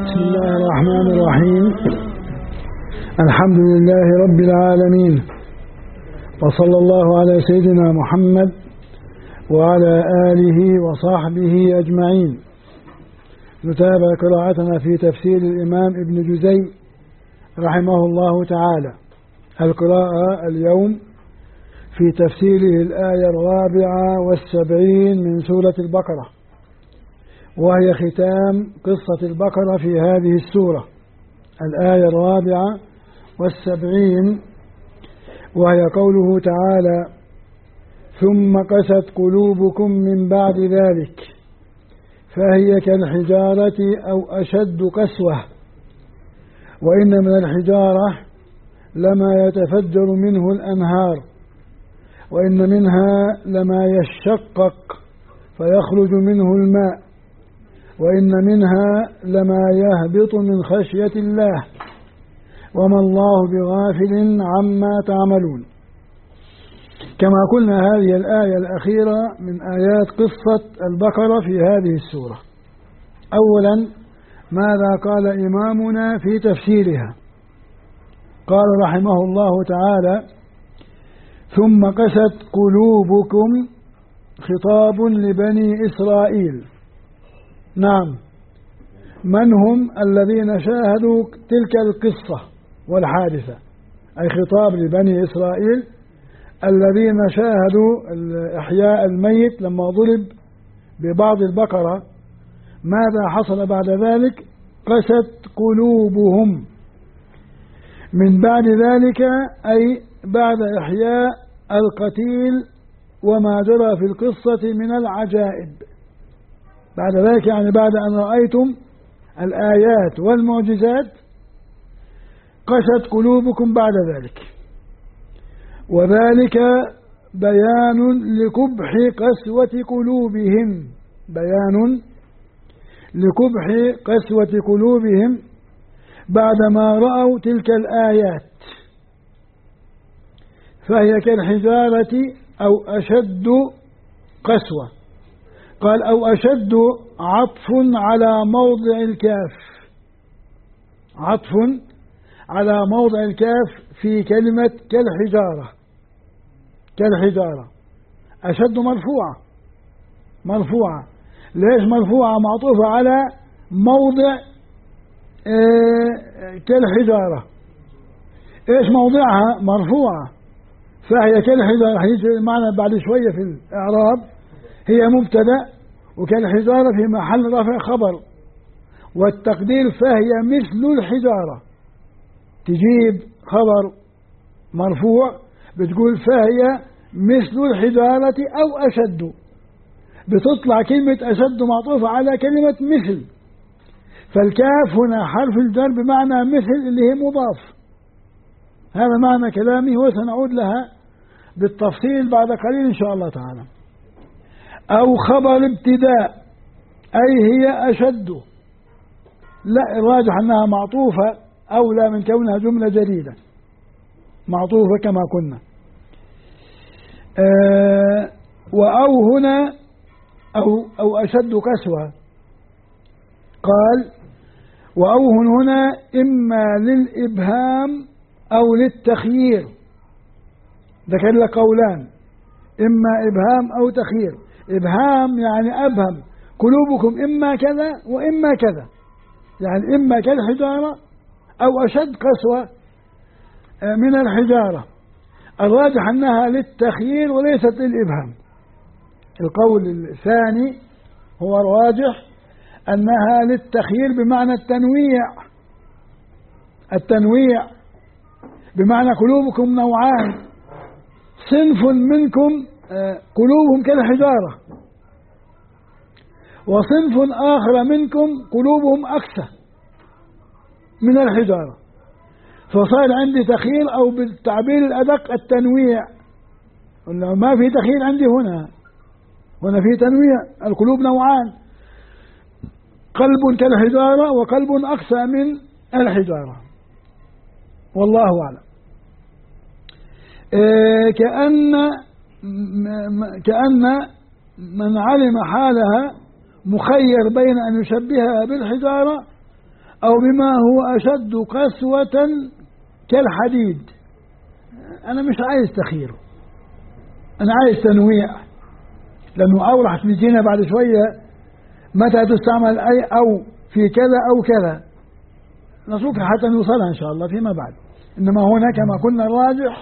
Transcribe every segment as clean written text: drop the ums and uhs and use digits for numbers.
بسم الله الرحمن الرحيم. الحمد لله رب العالمين، وصلى الله على سيدنا محمد وعلى آله وصحبه أجمعين. نتابع قراءتنا في تفسير الإمام ابن جزي رحمه الله تعالى. القراءة اليوم في تفسيره الآية 74 من سورة البقرة، وهي ختام قصة البقرة في هذه السورة، الآية 74، وهي قوله تعالى: ثم قست قلوبكم من بعد ذلك فهي كالحجارة أو أشد قسوة وإن من الحجارة لما يتفجر منه الأنهار وإن منها لما يشقق فيخرج منه الماء وإن منها لما يهبط من خشية الله وما الله بغافل عما تعملون. كما قلنا، هذه الآية الأخيرة من آيات قصة البقرة في هذه السورة. أولا، ماذا قال إمامنا في تفسيرها؟ قال رحمه الله تعالى: ثم قست قلوبكم، خطاب لبني إسرائيل. نعم، من هم الذين شاهدوا تلك القصة والحادثة؟ أي خطاب لبني إسرائيل الذين شاهدوا إحياء الميت لما ضرب ببعض البقرة. ماذا حصل بعد ذلك؟ قست قلوبهم. من بعد ذلك أي بعد إحياء القتيل وما جرى في القصة من العجائب. بعد ذلك يعني بعد أن رأيتم الآيات والمعجزات قست قلوبكم بعد ذلك، وذلك بيان لقبح قسوة قلوبهم، بيان لقبح قسوة قلوبهم بعدما رأوا تلك الآيات. فهي كالحجارة أو أشد قسوة. قال أو أشد عطف على موضع الكاف، عطف على موضع الكاف في كلمة كالحجارة. كالحجارة أشد مرفوعة. ليش مرفوعة؟ معطوفة على موضع كالحجارة. إيش موضعها؟ مرفوعة. فهي كالحجارة، هيجي معنا بعد شوية في الإعراب. هي مبتدأ، وكالحجارة في محل رفع خبر، والتقدير فهي مثل الحجارة. تجيب خبر مرفوع بتقول فهي مثل الحجارة أو أشد، بتطلع كلمة أشد معطوفة على كلمة مثل. فالكاف هنا حرف الجر بمعنى مثل اللي هي مضاف. هذا معنى كلامي، وسنعود لها بالتفصيل بعد قليل إن شاء الله تعالى. أو خبر ابتداء أي هي أشد. لا، الراجح أنها معطوفة أولى من كونها جملة جديدة معطوفة كما كنا. وأو هنا أو أشد قسوة. قال وأو هنا إما للإبهام أو للتخيير. ذكر لك قولان: إما إبهام أو تخيير. إبهام يعني أبهم قلوبكم إما كذا وإما كذا، يعني إما كالحجارة أو أشد قسوة من الحجارة. الراجح أنها للتخيير وليست للإبهام. القول الثاني هو الراجح، أنها للتخيير بمعنى التنويع بمعنى قلوبكم نوعان: صنف منكم قلوبهم كالحجارة، وصنف آخر منكم قلوبهم أقسى من الحجارة. فصار عندي تخيير، أو بالتعبير الأدق التنويع. ما في تخيير عندي هنا في تنويع. القلوب نوعان: قلب كالحجارة وقلب أقسى من الحجارة. والله أعلم. كأن من علم حالها مخير بين أن يشبهها بالحجارة أو بما هو أشد قسوة كالحديد. أنا مش عايز تخير، أنا عايز تنويع، لأنه أو راح تجينا بعد شوية متى تستعمل أي أو في كذا أو كذا، نسوق حتى نوصلها إن شاء الله فيما بعد. إنما هنا كما قلنا الراجح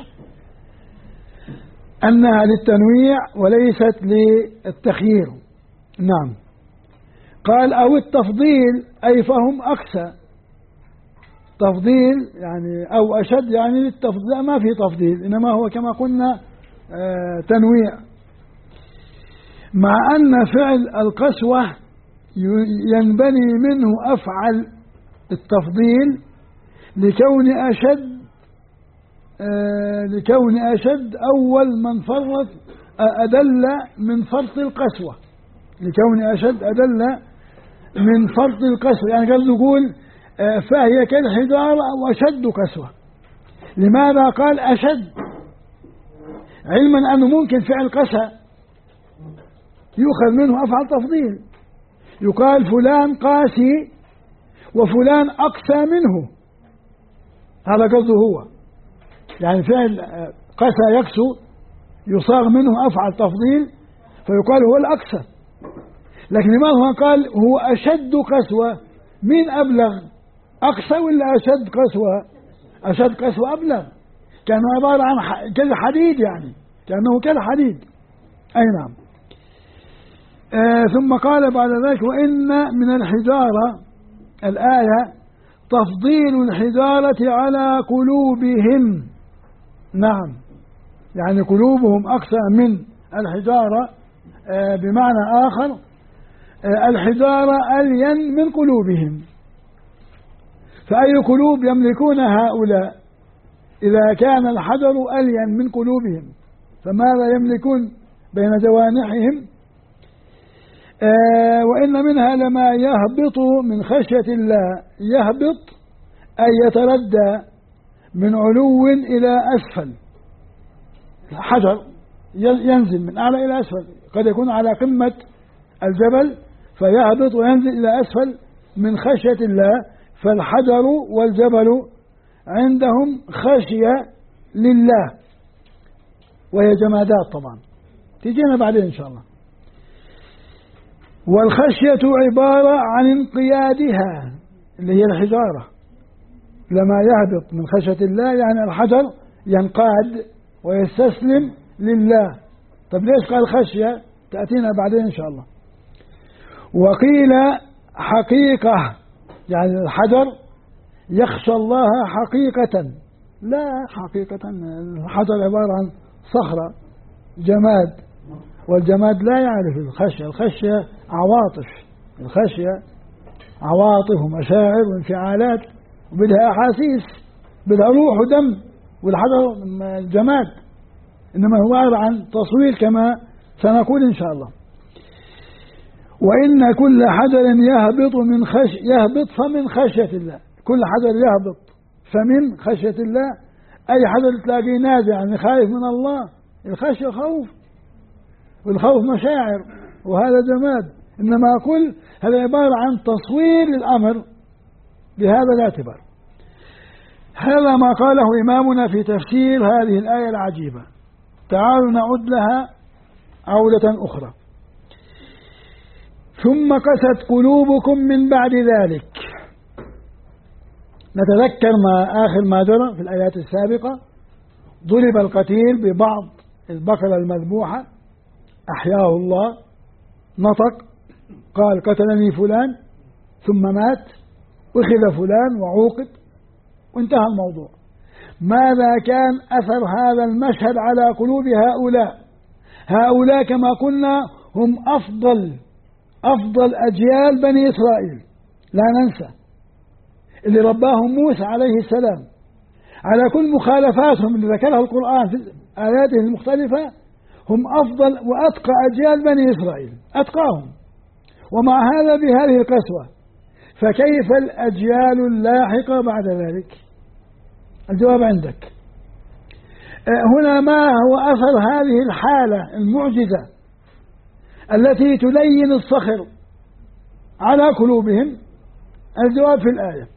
أنها للتنويع وليست للتخيير. نعم. قال أو التفضيل أي فهم أقسى. تفضيل يعني أو أشد يعني للتفضيل، ما في تفضيل، إنما هو كما قلنا تنويع. مع أن فعل القسوة ينبني منه أفعل التفضيل لكون أشد أول من فرط أدل من فرط القسوة، لكون أشد أدل من فرط القسوة. يعني قال نقول فهي كالحجارة أو أشد قسوة. لماذا قال أشد؟ علما أنه ممكن فعل قسى يؤخذ منه أفعل تفضيل، يقال فلان قاسي وفلان أقسى منه، هذا قصده هو. يعني فعل قسى يقسو يصاغ منه أفعل تفضيل فيقال هو الأقسى. لكن لماذا قال هو أشد قسوة؟ مين أبلغ، أقسى ولا أشد قسوة؟ أشد قسوة أبلغ، كأنه عبارة عن كالحديد، يعني كأنه كالحديد. أي نعم. ثم قال بعد ذلك وإن من الحجارة، الآية تفضيل الحجارة على قلوبهم. نعم، يعني قلوبهم أقسى من الحجارة. بمعنى آخر الحجارة ألين من قلوبهم. فأي قلوب يملكون هؤلاء إذا كان الحجر ألين من قلوبهم؟ فماذا يملكون بين جوانحهم؟ وإن منها لما يهبط من خشية الله. يهبط أي يتردى من علو إلى أسفل. الحجر ينزل من أعلى إلى أسفل، قد يكون على قمة الجبل فيهبط وينزل إلى أسفل من خشية الله. فالحجر والجبل عندهم خشية لله، وهي جمادات طبعا تجينا بعدين إن شاء الله. والخشية عبارة عن انقيادها اللي هي الحجارة. لما يهبط من خشية الله يعني الحجر ينقاد ويستسلم لله. طب ليش قال خشية؟ تأتينا بعدين إن شاء الله. وقيل حقيقة، يعني الحجر يخشى الله حقيقة، لا حقيقة. الحجر عبارة عن صخرة جماد، والجماد لا يعرف الخشية. الخشية عواطف، الخشية عواطف ومشاعر وانفعالات وبدها أحاسيس، بدها روح ودم. والحجر جماد، إنما هو عبارة عن تصوير كما سنقول إن شاء الله. وإن كل حجر يهبط يهبط فمن خشية الله. كل حجر يهبط فمن خشية الله، أي حجر تلاقيه نازع يعني خايف من الله. الخشية خوف، والخوف مشاعر، وهذا جماد. إنما أقول هذا عبارة عن تصوير الأمر بهذا الاعتبار. هذا ما قاله إمامنا في تفسير هذه الآية العجيبة. تعالوا نعد لها عودة أخرى. ثم قست قلوبكم من بعد ذلك. نتذكر آخر ما جرى في الآيات السابقة. ضرب القتيل ببعض البقرة المذبوحة، أحياه الله، نطق قال قتلني فلان، ثم مات، أخذ فلان وعوقب، وانتهى الموضوع. ماذا كان أثر هذا المشهد على قلوب هؤلاء؟ هؤلاء كما قلنا هم أفضل أجيال بني إسرائيل، لا ننسى، اللي رباهم موسى عليه السلام. على كل مخالفاتهم اللي ذكرها القرآن في آياته المختلفة هم أفضل وأتقى أجيال بني إسرائيل، أتقاهم، ومع هذا بهذه القسوة. فكيف الأجيال اللاحقة بعد ذلك؟ الجواب عندك. هنا ما هو أثر هذه الحالة المعجزة التي تلين الصخر على قلوبهم؟ الجواب في الآية: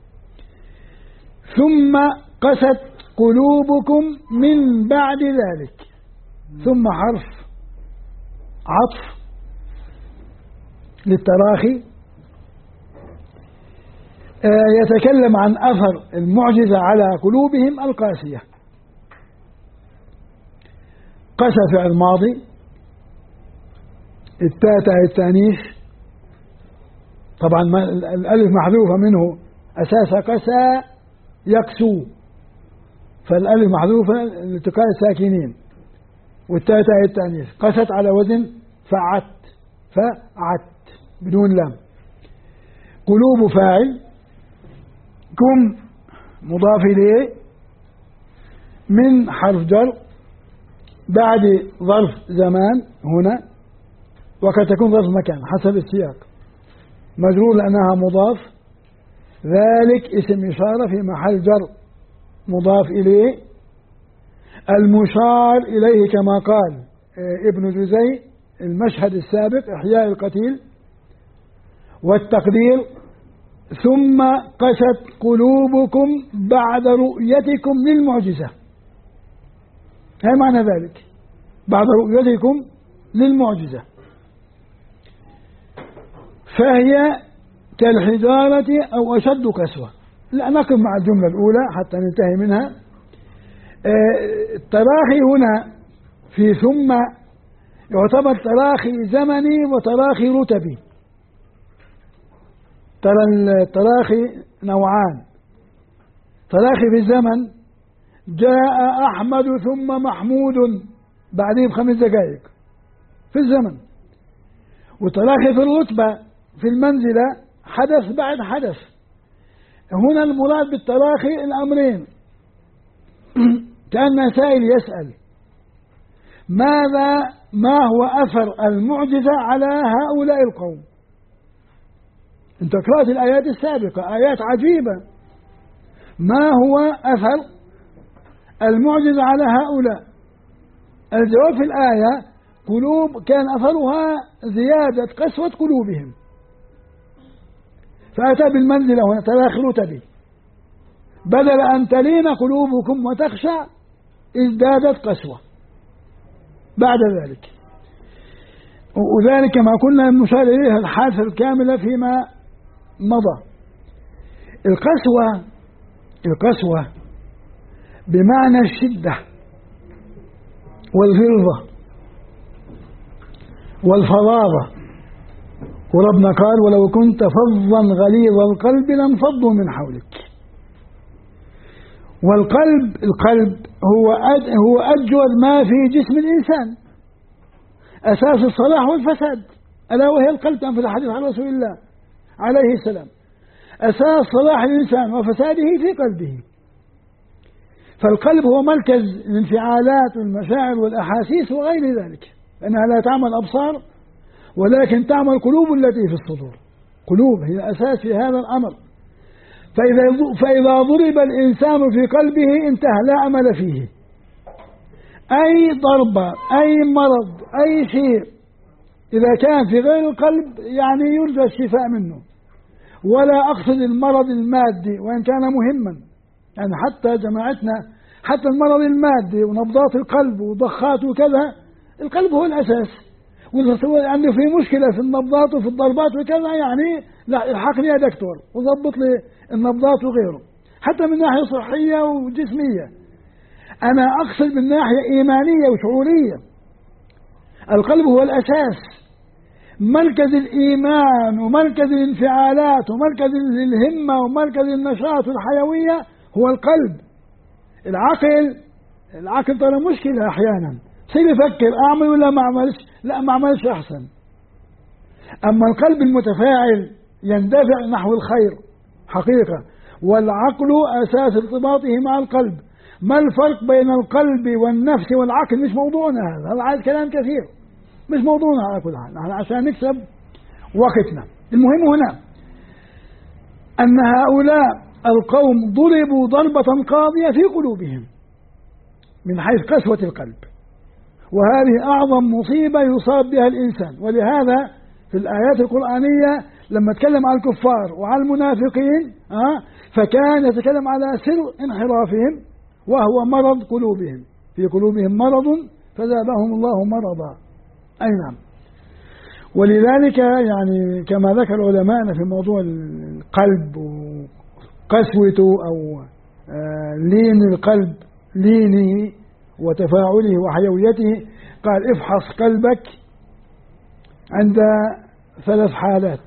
ثم قست قلوبكم من بعد ذلك. ثم حرف عطف للتراخي يتكلم عن أثر المعجزة على قلوبهم القاسية. قسى فعل ماضي، التاء التانيث، طبعا الألف محذوفة منه أساس قسى يقسو، فالألف محذوفة لالتقاء الساكنين، والتاء التانيث. قست على وزن فعت بدون لام. قلوب فاعل، كم مضاف إليه، من حرف جر بعد ظرف زمان هنا، وقد تكون ظرف مكان حسب السياق، مجرور لأنها مضاف. ذلك اسم إشارة في محل جر مضاف إليه. المشار إليه كما قال ابن جزي المشهد السابق إحياء القتيل. والتقدير: ثم قست قلوبكم بعد رؤيتكم للمعجزة. هذا معنى ذلك، بعد رؤيتكم للمعجزة، فهي كالحجارة أو أشد قسوة. لا نقف مع الجملة الأولى حتى ننتهي منها. التراخي هنا في ثم يعتبر تراخي زمني وتراخي رتبي. ترى التراخي نوعان: تراخي في الزمن، جاء أحمد ثم محمود بعديه ب5 دقائق في الزمن. وتراخي في الرتبة في المنزلة، حدث بعد حدث. هنا المراد بالتراخي الأمرين. كأن سائل يسأل: ما هو أثر المعجزة على هؤلاء القوم؟ انت قرأت الآيات السابقة، آيات عجيبة. ما هو أثر المعجزة على هؤلاء؟ الجواب في الآية: قلوب كان أثرها زيادة قسوة قلوبهم. فأتى بالمنزلة هنا تراخي رتبي، بدل أن تلين قلوبكم وتخشع ازدادت قسوة بعد ذلك. وذلك ما كنا مشار إليها الحادثة الكاملة فيما مضى. القسوة بمعنى الشدة والغلظة والفظاظة. وربنا قال: ولو كنت فظا غليظ القلب لانفضوا من حولك. والقلب هو أجود ما في جسم الإنسان، أساس الصلاح والفساد، ألا وهي القلب. في الحديث عن رسول الله عليه السلام: أساس صلاح الإنسان وفساده في قلبه. فالقلب هو مركز الانفعالات والمشاعر والأحاسيس وغير ذلك، لأنها لا تعمل أبصار ولكن تعمل قلوب التي في الصدور. قلوب هي أساس في هذا الأمر. فإذا ضرب الإنسان في قلبه انتهى، لا أمل فيه. أي ضربة، أي مرض، أي شيء إذا كان في غير القلب يعني يرجى الشفاء منه. ولا أقصد المرض المادي وإن كان مهما، يعني حتى جماعتنا حتى المرض المادي ونبضات القلب وضخات وكذا، القلب هو الأساس. وعنده في مشكلة في النبضات وفي الضربات وكذا، يعني لا الحقني يا دكتور وضبط لي النبضات وغيره، حتى من ناحية صحية وجسمية. أنا أقصد من ناحية إيمانية وشعورية. القلب هو الأساس، مركز الإيمان ومركز الانفعالات ومركز الهمة ومركز النشاط والحيوية هو القلب. العقل ترى مشكلة أحيانا، سير يفكر أعمل ولا ما أعملش، لا ما أعملش أحسن. أما القلب المتفاعل يندفع نحو الخير حقيقة، والعقل أساس ارتباطه مع القلب. ما الفرق بين القلب والنفس والعقل؟ مش موضوعنا هذا عايز كلام كثير، مش موضوعنا على كل حال، نحن عشان نكسب وقتنا. المهم هنا أن هؤلاء القوم ضربوا ضربة قاضية في قلوبهم من حيث قسوة القلب، وهذه أعظم مصيبة يصاب بها الإنسان. ولهذا في الآيات القرآنية لما تكلم على الكفار وعلى المنافقين فكان يتكلم على سر انحرافهم وهو مرض قلوبهم، في قلوبهم مرض فزادهم الله مرضا. أي نعم. ولذلك يعني كما ذكر علماءنا في موضوع القلب وقسوته أو لين القلب، لينه وتفاعله وحيويته، قال افحص قلبك عند 3 حالات،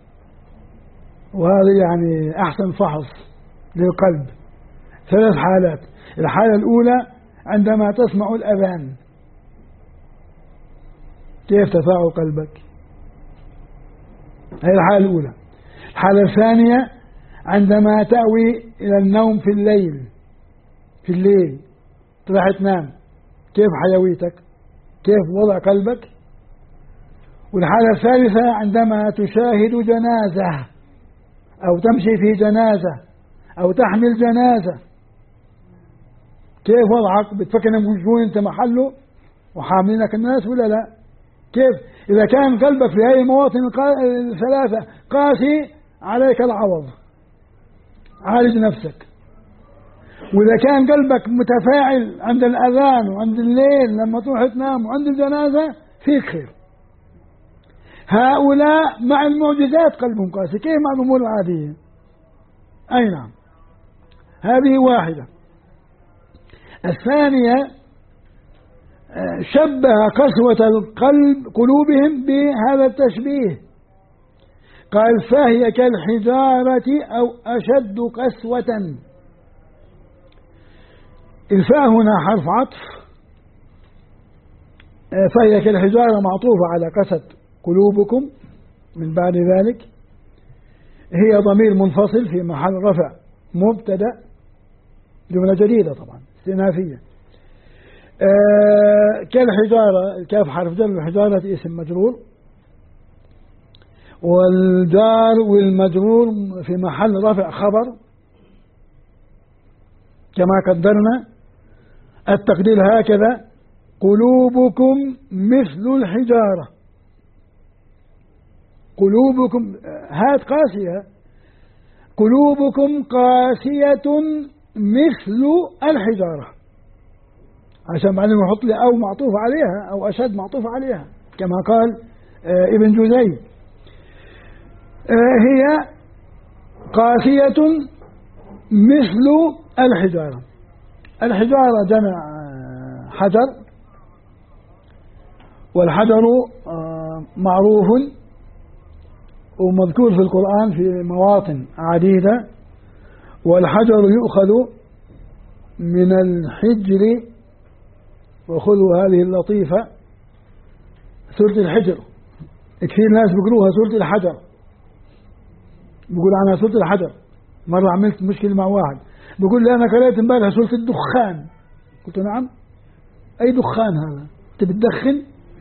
وهذا يعني أحسن فحص للقلب. 3 حالات. الحالة الأولى عندما تسمع الأذان، كيف تفاعل قلبك؟ هذه الحالة الأولى. الحالة الثانية عندما تأوي إلى النوم في الليل تروح تنام، كيف حيويتك؟ كيف وضع قلبك؟ والحالة الثالثة عندما تشاهد جنازة أو تمشي في جنازة أو تحمل جنازة، كيف وضعك؟ بتفكر أنت محله وحاملينك الناس ولا لا؟ كيف؟ إذا كان قلبك في هذه المواطن ال3 قاسي عليك العوض، عالج نفسك. وإذا كان قلبك متفاعل عند الأذان وعند الليل لما تروح تنام وعند الجنازة فيك خير. هؤلاء مع المعجزات قلبهم قاسي، كيف مع الأمور العادية؟ أي نعم. هذه واحدة. الثانية شبه قسوة قلوبهم بهذا التشبيه، قال فهي كالحجارة أو أشد قسوة. الفاء هنا حرف عطف، فهي كالحجارة معطوفة على قسد قلوبكم، من بعد ذلك هي ضمير منفصل في محل رفع مبتدأ، جملة جديدة طبعا استئنافية. كالحجارة، الكاف حرف جر، الحجارة اسم مجرور، والجار والمجرور في محل رفع خبر كما قدرنا. التقدير هكذا: قلوبكم مثل الحجارة. قلوبكم هات قاسية، قلوبكم قاسية مثل الحجارة، عشان بعدين نحط لي أو معطوف عليها أو أشد معطوف عليها كما قال ابن جزي. هي قاسية مثل الحجارة. الحجارة جمع حجر، والحجر معروف ومذكور في القرآن في مواطن عديدة. والحجر يؤخذ من الحجر، وخذوا هذه اللطيفة، سورة الحجر كثير ناس بيقولوها سورة الحجر، بيقول عنها سورة الحجر. مرة عملت مشكلة مع واحد بيقول لي أنا قرأت امبارح سورة الدخان، قلت نعم، أي دخان هذا؟ أنت بتدخن؟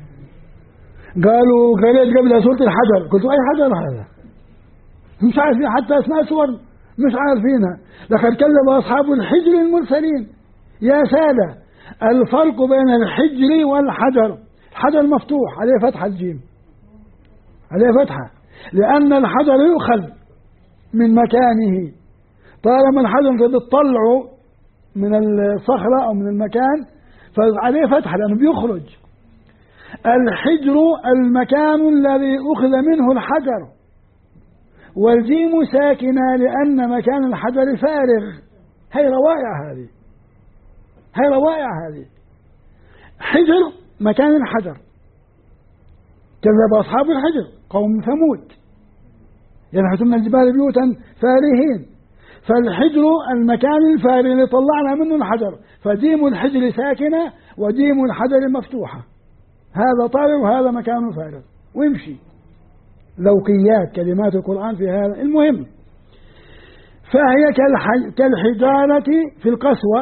قالوا قرأت قبلها سورة الحجر، قلت أي حجر هذا؟ مش عارفين حتى أسماء سور مش عارفينها. لقد كذب أصحاب الحجر المرسلين. يا سادة، الفرق بين الحجر والحجر، الحجر مفتوح عليه فتحة، الجيم عليه فتحة، لأن الحجر يؤخذ من مكانه. طالما الحجر بتطلعه من الصخرة أو من المكان فعليه فتحة لأنه بيخرج. الحجر المكان الذي أخذ منه الحجر، والجيم ساكنة لأن مكان الحجر فارغ. هي روائع هذه، هي روائع هذه. حجر مكان الحجر. كذب أصحاب الحجر قوم ثمود ينحتون من الجبال بيوتا فارهين. فالحجر المكان الفارغ اللي طلعنا منه الحجر، فجيم الحجر ساكنة وجيم الحجر مفتوحة، هذا طارئ وهذا مكان فارغ، ويمشي. ذوقيات كلمات القرآن في هذا. المهم، فهي كالحجارة في القسوة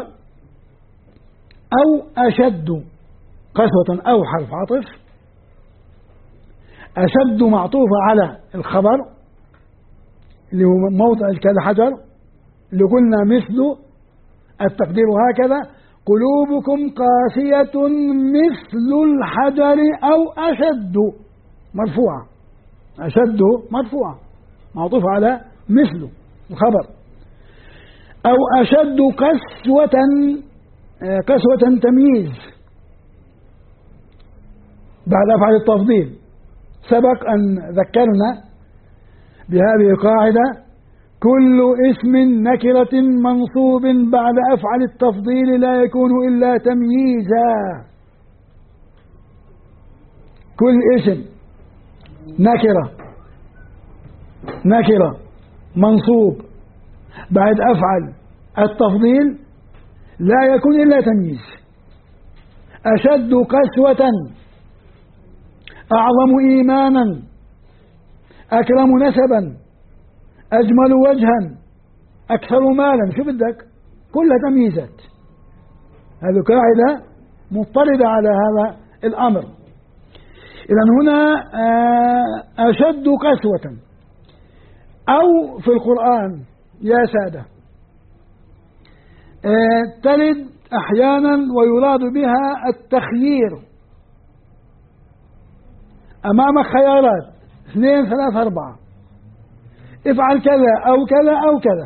أو أشد. قسوة أو حرف عطف، أشد معطوفة على الخبر اللي هو موضع كالحجر اللي قلنا مثل. التقدير هكذا: قلوبكم قاسية مثل الحجر أو أشد، مرفوعة. أشد مرفوعة معطوف على مثله الخبر. أو أشد قسوة تمييز بعد أفعال التفضيل. سبق أن ذكرنا بهذه القاعدة: كل اسم نكرة منصوب بعد أفعل التفضيل لا يكون إلا تمييزا. كل اسم نكرة منصوب بعد أفعل التفضيل لا يكون إلا تمييز. أشد قسوة، أعظم إيمانا، أكرم نسبا، أجمل وجها، أكثر مالا. شو بدك؟ كلها تمييزات. هذه قاعدة مضطردة على هذا الأمر. إذن هنا أشد قسوة، أو في القرآن يا سادة ترد أحيانا ويراد بها التخيير. أمامك خيارات 2 3 4، افعل كذا أو كذا أو كذا.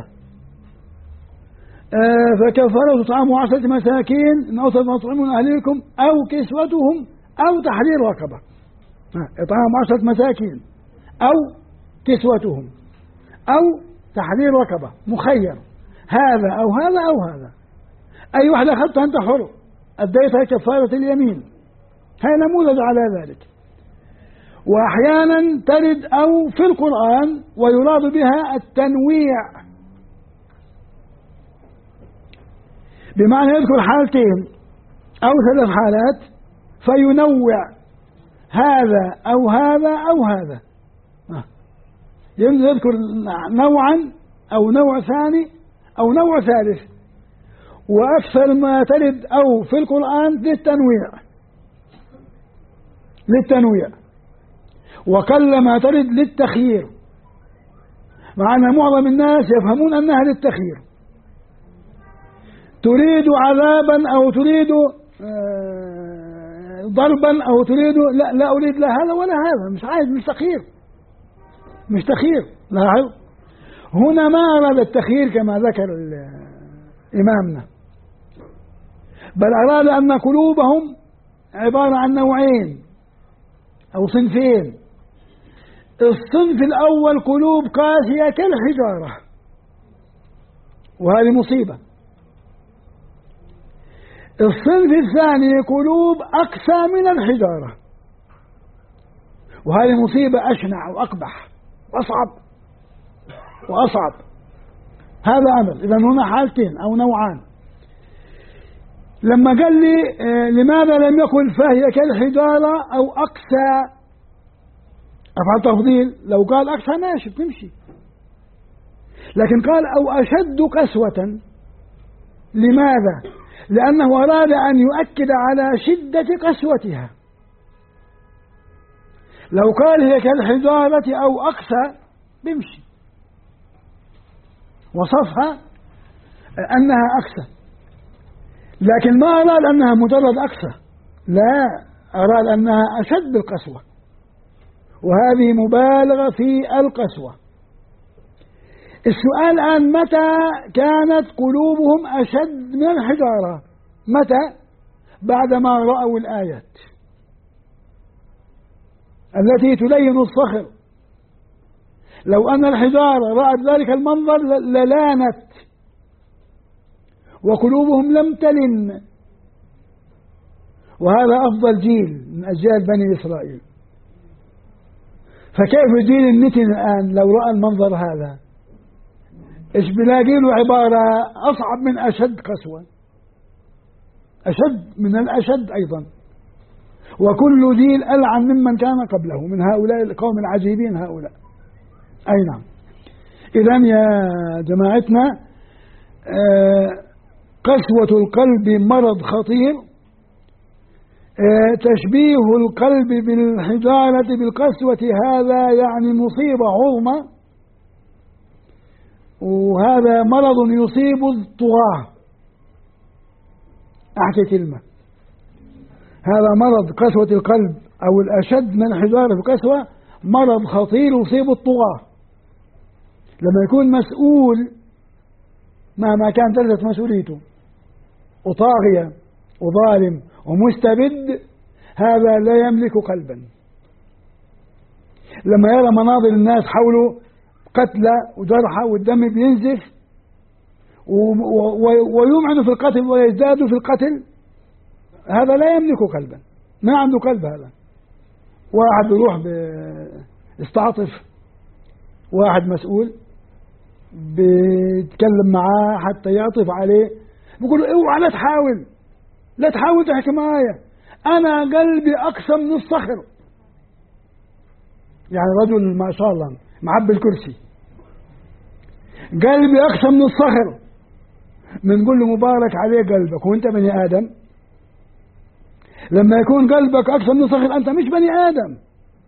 فكفارة إطعام 10 مساكين إن أوصل ما تطعمون أهليكم أو كسوتهم أو تحرير رقبة. إطعام 10 مساكين أو كسوتهم أو تحرير رقبة، مخير، هذا أو هذا أو هذا. أي واحدة أخذتها أنت حر، أديتها كفارة اليمين. هي نموذج على ذلك. وأحيانا ترد أو في القرآن ويراد بها التنويع، بمعنى يذكر حالتين أو 3 حالات فينوع هذا أو هذا أو هذا. يذكر نوعا أو نوع ثاني أو نوع ثالث. وأكثر ما ترد أو في القرآن للتنويع، وقل ما ترد للتخيير، مع أن معظم الناس يفهمون أنها للتخيير. تريد عذابا أو تريد ضربا أو تريد لا أريد لا هذا ولا هذا، مش عايز، مش تخيير. لاحظ هنا ما أراد التخيير كما ذكر إمامنا، بل أراد أن قلوبهم عبارة عن نوعين أو صنفين. الصنف الأول قلوب قاسية كالحجارة، وهذه مصيبة. الصنف الثاني قلوب أقسى من الحجارة، وهذه مصيبة أشنع وأقبح وأصعب. هذا أمر. إذن هنا حالتين أو نوعان. لما قال لي لماذا لم يقل فهي كالحجارة أو أقسى أفعل تفضيل، لو قال أقسى ماشي بتمشي، لكن قال أو أشد قسوة. لماذا؟ لأنه أراد أن يؤكد على شدة قسوتها. لو قال هي كالحجارة أو أقسى بمشي، وصفها أنها أقسى، لكن ما أراد أنها مجرد أقسى، لا، أراد أنها أشد القسوة، وهذه مبالغة في القسوة. السؤال الآن: متى كانت قلوبهم أشد من الحجارة؟ متى؟ بعدما رأوا الآيات التي تلين الصخر. لو أن الحجارة رأت ذلك المنظر للانت، وقلوبهم لم تلن. وهذا أفضل جيل من أجيال بني إسرائيل. فكيف جيل النتن الآن لو رأى المنظر هذا؟ إيش بلاقي له عبارة أصعب من أشد قسوة، أشد من الأشد أيضا. وكل جيل ألعن ممن كان قبله من هؤلاء القوم العجيبين هؤلاء. أي نعم. إذن يا جماعتنا قسوة القلب مرض خطير. تشبيه القلب بالحجارة بالقسوة هذا يعني مصيبة عظمى، وهذا مرض يصيب الطغاة. أحكي كلمة: هذا مرض قسوة القلب أو الأشد من الحجارة بالقسوة مرض خطير يصيب الطغاة. لما يكون مسؤول مهما كان درجة مسؤوليته وطاغية وظالم ومستبد، هذا لا يملك قلبا. لما يرى مناظر الناس حوله قتلى وجرحى والدم بينزف ويمعن في القتل ويزداد في القتل، هذا لا يملك قلبا، ما عنده قلب. هذا واحد بيروح يستعطف واحد مسؤول، بيتكلم معاه حتى يعطف عليه، بيقول له اوعى لا تحاول تحكي معايا، انا قلبي اقسى من الصخر. يعني رجل ما شاء الله معبي الكرسي، قلبي اقسى من الصخر. بنقول له مبارك عليه قلبك وانت بني ادم. لما يكون قلبك اقسى من الصخر انت مش بني ادم.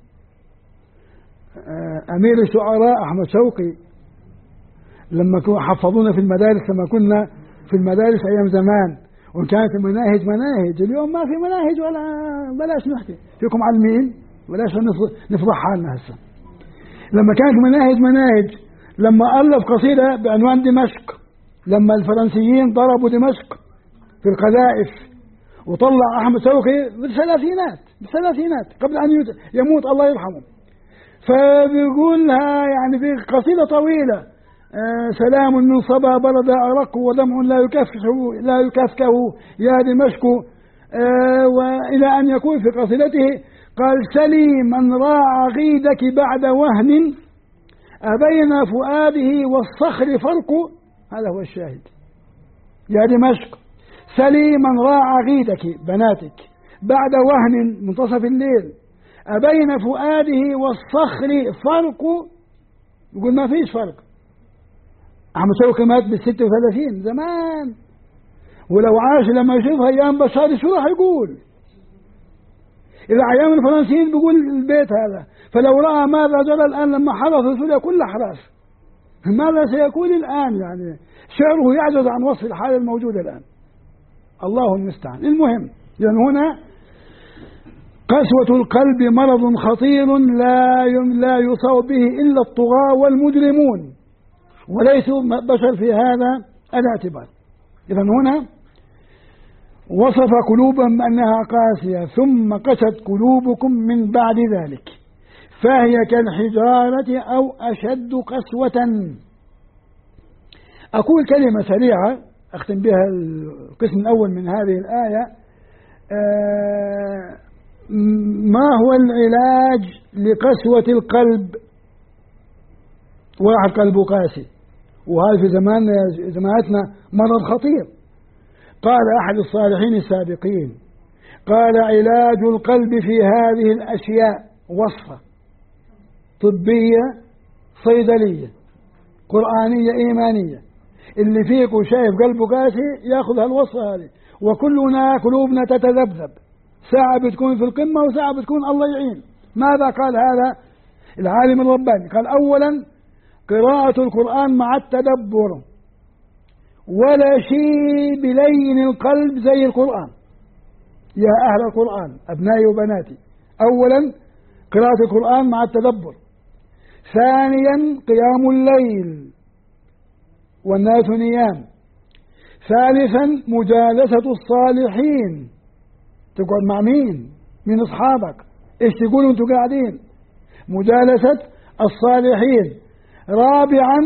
امير الشعراء احمد شوقي لما حفظونا في المدارس، لما كنا في المدارس ايام زمان وكانت المناهج مناهج، اليوم ما في مناهج ولا بلاش نحكي فيكم علمين، بلاش نفضح حالنا هسه. لما كانت مناهج، لما ألف قصيدة بعنوان دمشق، لما الفرنسيين ضربوا دمشق في القذائف، وطلع أحمد شوقي بالثلاثينات قبل أن يموت الله يرحمه، فبيقولها يعني في قصيدة طويلة: سلام من صبا برد أرق ودمع لا يكفكه يا دمشق، وإلى أن يكون في قصيدته قال: سلي من راعى غيدك بعد وهن أبين فؤاده والصخر فرق. هذا هو الشاهد. يا دمشق سلي من راعى غيدك بناتك بعد وهن منتصف الليل أبين فؤاده والصخر فرق. يقول ما فيش فرق. أحمد شوقي مات بال36 زمان، ولو عاش لما يشوفها أيام بشار شو راح يقول؟ إذا أيام الفرنسيين بيقول البيت هذا، فلو رأى ماذا جرى الآن لما حرس سوريا كل حراس، ماذا سيكون الآن؟ يعني شعره يعجز عن وصف الحالة الموجودة الآن. الله المستعان. المهم يعني هنا قسوة القلب مرض خطير لا يصاب به إلا الطغاة والمجرمون، وليسوا بشر في هذا الاعتبار. إذن هنا وصف قلوبهم بأنها قاسية، ثم قست قلوبكم من بعد ذلك فهي كالحجارة أو أشد قسوة. أقول كلمة سريعة أختم بها القسم الأول من هذه الآية. ما هو العلاج لقسوة القلب؟ واحد قلبه قاسي، وهذا في زمانتنا مرض خطير. قال أحد الصالحين السابقين، قال: علاج القلب في هذه الأشياء وصفة طبية صيدلية قرآنية إيمانية. اللي فيكم شايف قلبه قاسي ياخذ هالوصفة هذه، وكلنا قلوبنا تتذبذب، ساعة بتكون في القمة وساعة بتكون الله يعين. ماذا قال هذا العالم الرباني؟ قال: أولا قراءة القرآن مع التدبر، ولا شيء بلين القلب زي القرآن. يا أهل القرآن أبنائي وبناتي، أولا قراءة القرآن مع التدبر، ثانيا قيام الليل والناس نيام، ثالثا مجالسة الصالحين. تقعد مع مين؟ من أصحابك، إيش تقولوا أنتوا قاعدين؟ مجالسة الصالحين. رابعا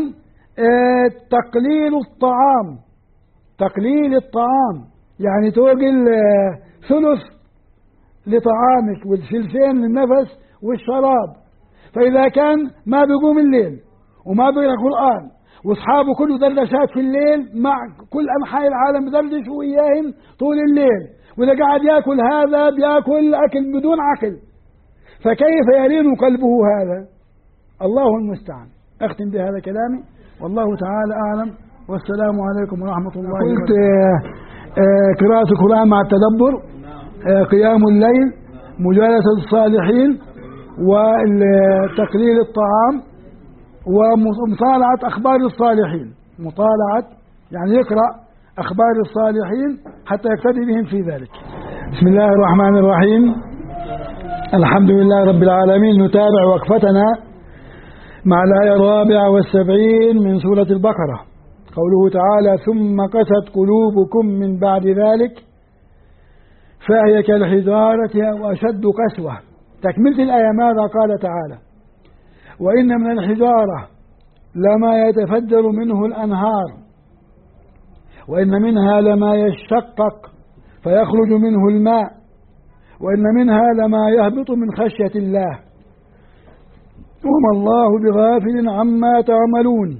تقليل الطعام، يعني توقل ثلث لطعامك والثلثين للنفس والشراب. فإذا كان ما بيقوم الليل وما بيقرأ قرآن واصحابه كله دردشات في الليل مع كل أنحاء العالم بدردشوا وياهم طول الليل، وإذا قاعد يأكل هذا بيأكل أكل بدون عقل، فكيف يلين قلبه هذا؟ الله المستعان. أختم بهذا كلامي، والله تعالى أعلم، والسلام عليكم ورحمة الله وبركاته. قلت قراءة القرآن مع التدبر، قيام الليل، مجالسة الصالحين، وتقليل الطعام، ومطالعة أخبار الصالحين. مطالعة يعني يقرأ أخبار الصالحين حتى يقتدي بهم في ذلك. بسم الله الرحمن الرحيم. الحمد لله رب العالمين. نتابع وقفتنا مع الآية 74 من سورة البقرة، قوله تعالى: ثم قست قلوبكم من بعد ذلك فهي كالحجارة أو أشد قسوة. تكملة الآية ماذا قال تعالى: وإن من الحجارة لما يتفجر منه الأنهار وإن منها لما يشقق فيخرج منه الماء وإن منها لما يهبط من خشية الله وما الله بغافل عما تعملون.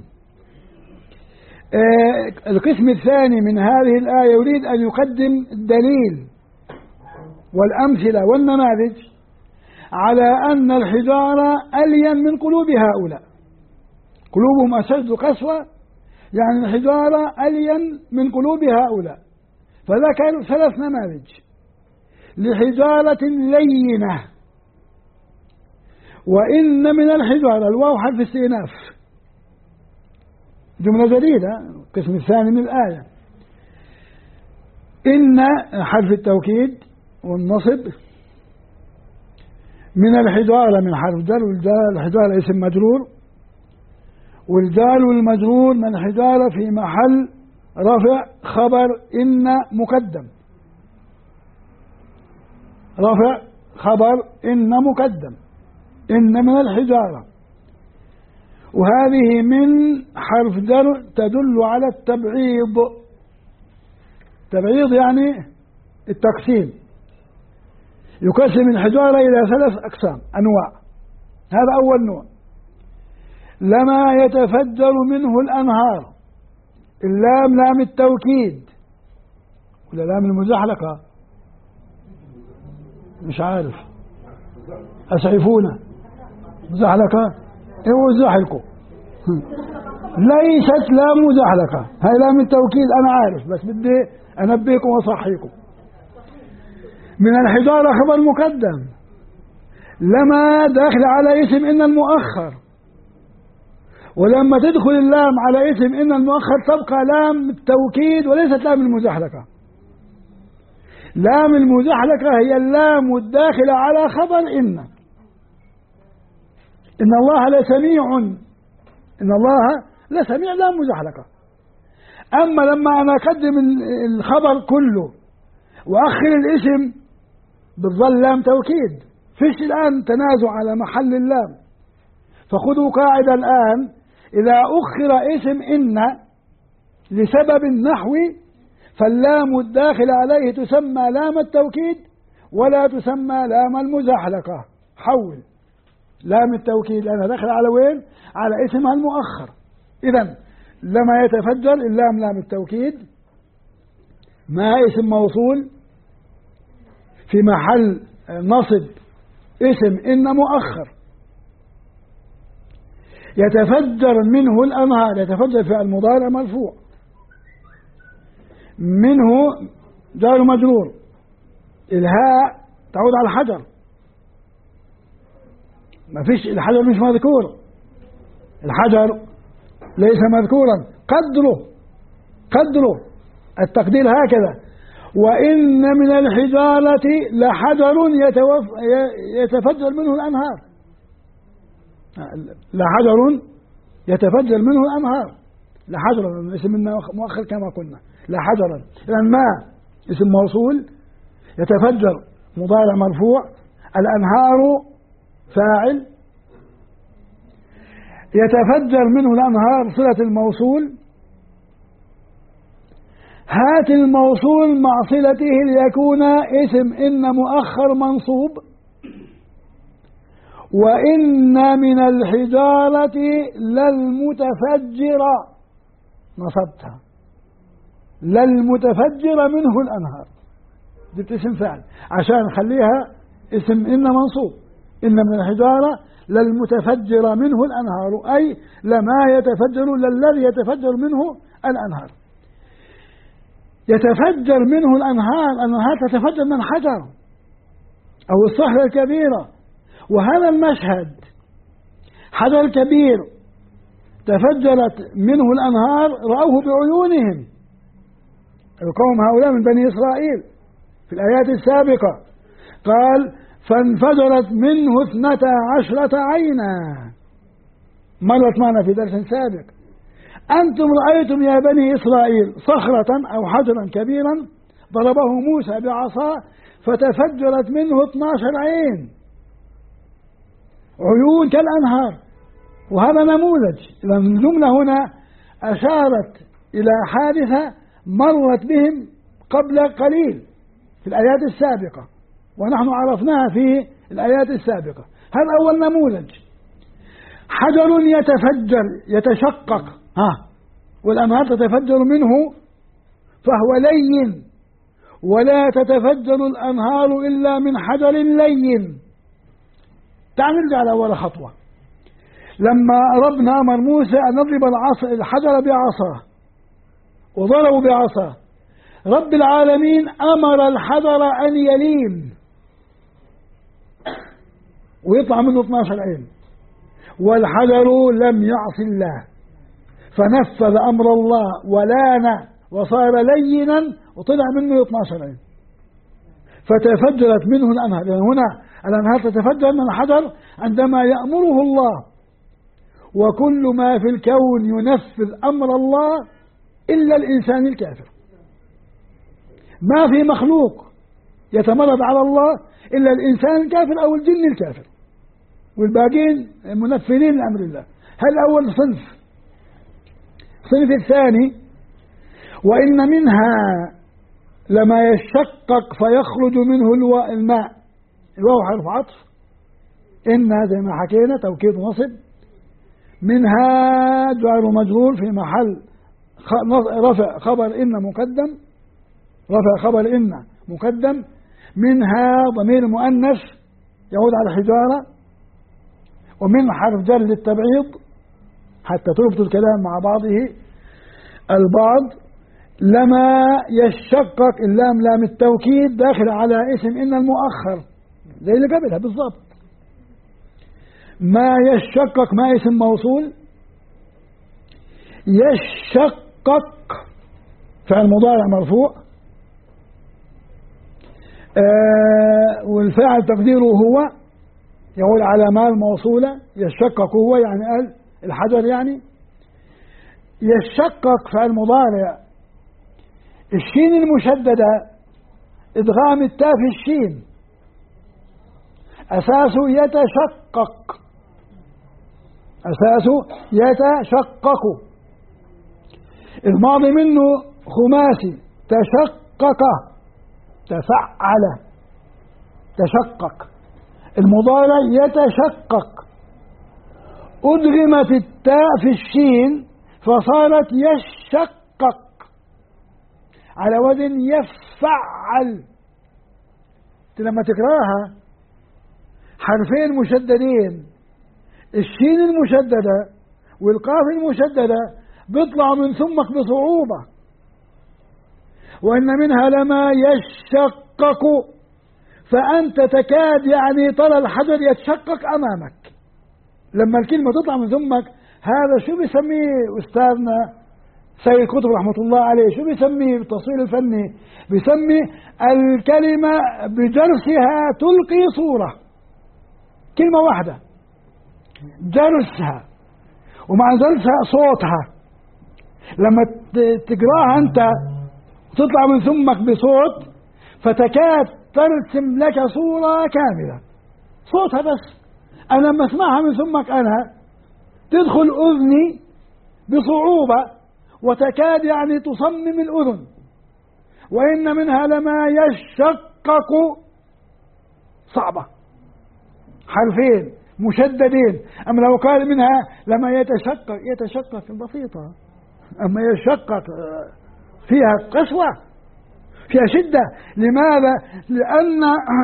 القسم الثاني من هذه الآية يريد أن يقدم الدليل والأمثلة والنماذج على أن الحجارة ألين من قلوب هؤلاء، قلوبهم أشد قسوة، يعني الحجارة ألين من قلوب هؤلاء. فذكر 3 نماذج لحجارة لينة. وإن من الحجارة، الواو حرف استئناف، جملة جديدة، القسم الثاني من الآية. إن حرف التوكيد والنصب، من الحجارة من حرف جر، والجار الحجارة اسم مجرور، والجار والمجرور من الحجارة في محل رفع خبر إن مقدم، رفع خبر إن مقدم، إن من الحجارة. وهذه من حرف جر تدل على التبعيض، تبعيض يعني التقسيم، يقسم الحجارة إلى 3 أقسام أنواع. هذا أول نوع، لما يتفجر منه الأنهار، اللام لام التوكيد ولا لام المزحلقة؟ مش عارف، أسعفونا مزحلقة إيه زحلقوا ليست لام مزحلقة، هاي لام التوكيد أنا عارف، بس بدي أنبيكم وأصحيكم. من الحجارة خبر مقدم، لما داخل على اسم إن المؤخر، ولما تدخل اللام على اسم إن المؤخر تبقى لام التوكيد وليست لام المزحلقة. لام المزحلقة هي اللام الداخلة على خبر إن الله لسميع، إن الله لسميع لام مزحلقة. أما لما أنا أقدم الخبر كله وأخر الاسم بالظل لام توكيد، فيش الآن تنازع على محل اللام. فخذوا قاعدة الآن، إذا أخر اسم إن لسبب نحوي فاللام الداخل عليه تسمى لام التوكيد ولا تسمى لام المزحلقة. حول لام التوكيد لأنها داخل على وين؟ على اسمها المؤخر. إذن لما يتفجر اللام لام التوكيد، ما اسم موصول في محل نصب اسم إن مؤخر. يتفجر منه الأنهار، يتفجر في المضارع مرفوع، منه جار مجرور، الهاء تعود على الحجر، ما فيش، الحجر مش مذكور، الحجر ليس مذكورا، قدره التقدير هكذا: وإن من الحجارة لحجر يتفجر منه الأنهار، لحجر يتفجر منه الأنهار، لحجر اسم مؤخر كما قلنا، لحجرا. إذن ما اسم موصول، يتفجر مضارع مرفوع، الأنهار فاعل، يتفجر منه الأنهار صلة الموصول، هات الموصول مع صلته ليكون اسم إن مؤخر منصوب. وإن من الحجارة للمتفجر، نصبتها، للمتفجر منه الأنهار، جبت اسم فاعل عشان نخليها اسم إن منصوب. إن من الحجارة للمتفجر منه الأنهار، أي لما يتفجر، للذي يتفجر منه الأنهار. يتفجر منه الأنهار تتفجر من حجر أو الصخرة الكبيرة. وهذا المشهد، حجر كبير تفجرت منه الأنهار، رأوه بعيونهم القوم هؤلاء من بني إسرائيل في الآيات السابقة، قال: فانفجرت منه 12 عينا، مرت معنا في درس سابق. أنتم رأيتم يا بني إسرائيل صخرة أو حجرا كبيرا ضربه موسى بعصاه فتفجرت منه 12 عين، عيون كالأنهار. وهذا نموذج. الجملة هنا أشارت إلى حادثة مرت بهم قبل قليل في الآيات السابقة، ونحن عرفناها في الآيات السابقة. هذا أول نموذج. حجر يتفجر يتشقق، والأنهار تتفجر منه، فهو لين، ولا تتفجر الأنهار إلا من حجر لين. تعال نرجع لأول خطوة. لما ربنا أمر موسى أن نضرب الحجر بعصاه وضربوا بعصاه، رب العالمين أمر الحجر أن يلين ويطلع منه 12 عين، والحجر لم يعص الله فنفذ أمر الله ولان وصار لينا وطلع منه 12 عين فتفجرت منه الأنهار. يعني هنا الأنهار تتفجر من الحجر عندما يأمره الله، وكل ما في الكون ينفذ أمر الله إلا الإنسان الكافر. ما في مخلوق يتمرد على الله إلا الإنسان الكافر أو الجن الكافر، والباقين منفذين لأمر الله. هذا أول صنف. الصنف الثاني: وإن منها لما يشقق فيخرج منه الماء. الواو حرف عطف، إن زي ما حكينا توكيد نصب، منها جار مجرور في محل رفع خبر إن مقدم، رفع خبر إن مقدم. منها ضمير مؤنث يعود على الحجارة، ومن حرف جر للتبعيض حتى تربط الكلام مع بعضه البعض. لما يشقق، اللام لام التوكيد داخل على اسم إن المؤخر زي اللي قبلها بالضبط. ما يشقق ما اسم موصول، يشقق فعل مضارع مرفوع، والفاعل تقديره هو، يقول على ما الموصولة. يشقق هو يعني الحجر يعني. يشقق فعل مضارع، الشين المشددة إدغام التاء في الشين، أساسه يتشقق، أساسه يتشقق. الماضي منه خماسي، تشقق تفعل تشقق. المضارع يتشقق، أدغمت التاء في الشين فصارت يشقق على وزن يفعل. لما تقراها حرفين مشددين، الشين المشددة والقاف المشددة بيطلع من ثمك بصعوبة. وإن منها لما يشقق، فأنت تكاد يعني ترى الحجر يتشقق أمامك لما الكلمة تطلع من ثمك. هذا شو بيسميه أستاذنا سيد قطب رحمة الله عليه؟ شو بيسميه بالتصوير الفني؟ بيسمي الكلمة بجرسها تلقي صورة. كلمة واحدة جرسها، ومع جرسها صوتها. لما تقراها أنت تطلع من ثمك بصوت فتكاد ترسم لك صورة كاملة. صوتها بس أنا لما أسمعها من ثمك أنا تدخل أذني بصعوبة وتكاد يعني تصمم الأذن. وإن منها لما يشقق، صعبة، حرفين مشددين. أما لو قال منها لما يتشقق، يتشقق بسيطة، أما يشقق فيها قسوة، فيها شدة. لماذا؟ لأن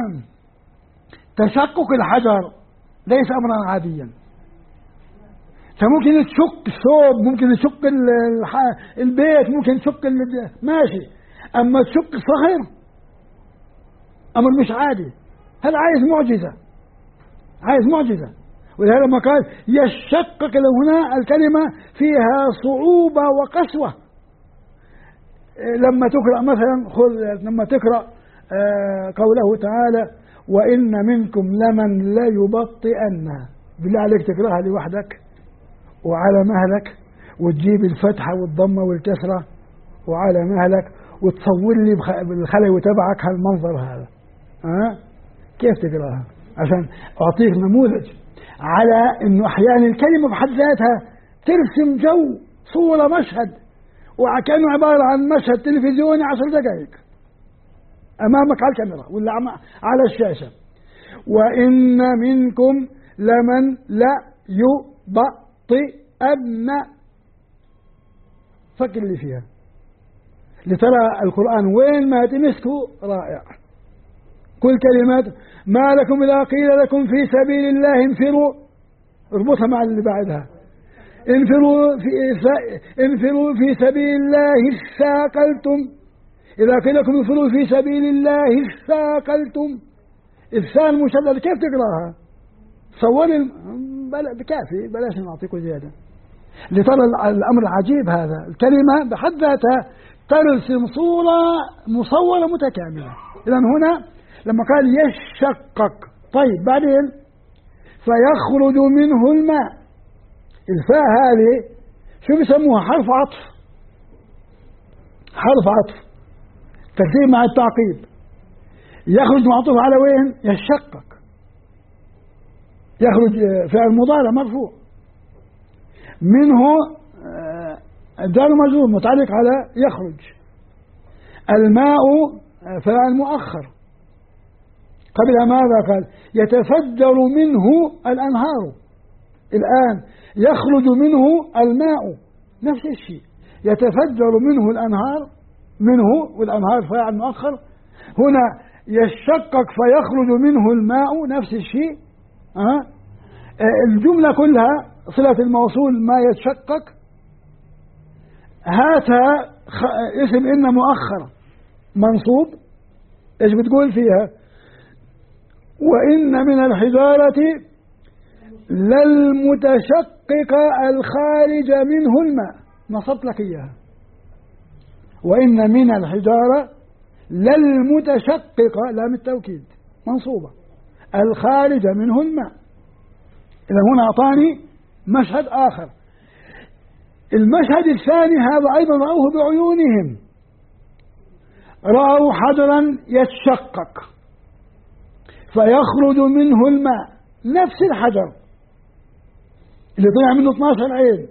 تشقق الحجر ليس أمرا عاديا. فممكن تشق الثوب، ممكن تشق البيت، ممكن تشق ماشي، أما تشق الصخر أمر مش عادي. هذا عايز معجزة، عايز معجزة. ولهذا لما قال يشقق، هنا الكلمة فيها صعوبة وقسوة. لما تقرأ مثلا لما تقرأ قوله تعالى وإن منكم لمن لا يبطئن، بالله عليك تقرأها لوحدك وعلى مهلك، وتجيب الفتحة والضمة والكسرة وعلى مهلك، وتصور لي بالخلوي تبعك هالمنظر هذا. كيف تقراها؟ عشان أعطيك نموذج على إنه أحيانا الكلمة بحد ذاتها ترسم جو، صورة، مشهد، وكأنه عبارة عن مشهد تلفزيوني 10 دقائق أمامك على الكاميرا ولا على الشاشة. وإن منكم لمن لا يبطئن، فكر اللي فيها لترى القرآن وين ما تمسكه رائع. كل كلمات ما لكم إذا قيل لكم في سبيل الله انفروا، اربطها مع اللي بعدها، انفروا في سبيل الله اثاقلتم. إذا قيل لكم انفروا في سبيل الله اثاقلتم، إثاء مشدد، كيف تقراها؟ صوري بكافي، بلاش نعطيكم زيادة لترى الأمر العجيب هذا. الكلمة بحد ذاتها ترسم صورة مصورة متكاملة. إذن هنا لما قال يشقق، طيب بعدين فيخرج منه الماء، الفاء هذه شو بيسموها؟ حرف عطف، حرف عطف ترتيب مع التعقيب. يخرج معطوف على وين؟ يشقق، يخرج فعل مضارع مرفوع، منه جار مجرور متعلق على يخرج. الماء فعل مؤخر، قبل ماذا قال؟ يتفجر منه الأنهار. الآن يخرج منه الماء، نفس الشيء، يتفجر منه الأنهار، منه والأنهار فاعل مؤخر. هنا يشقق فيخرج منه الماء، نفس الشيء. الجملة كلها صلة الموصول ما يتشقق، هاتها اسم إن مؤخر منصوب، إيش بتقول فيها؟ وإن من الحجارة للمتشقق الخارج منه الماء، نصبت لك إياها. وإن من الحجارة للمتشقق، لام التوكيد منصوبة، الخارج منه الماء. إذا هنا أعطاني مشهد آخر. المشهد الثاني هذا أيضا رأوه بعيونهم، رأوا حجرا يتشقق فيخرج منه الماء، نفس الحجر اللي طلع منه 12 عين.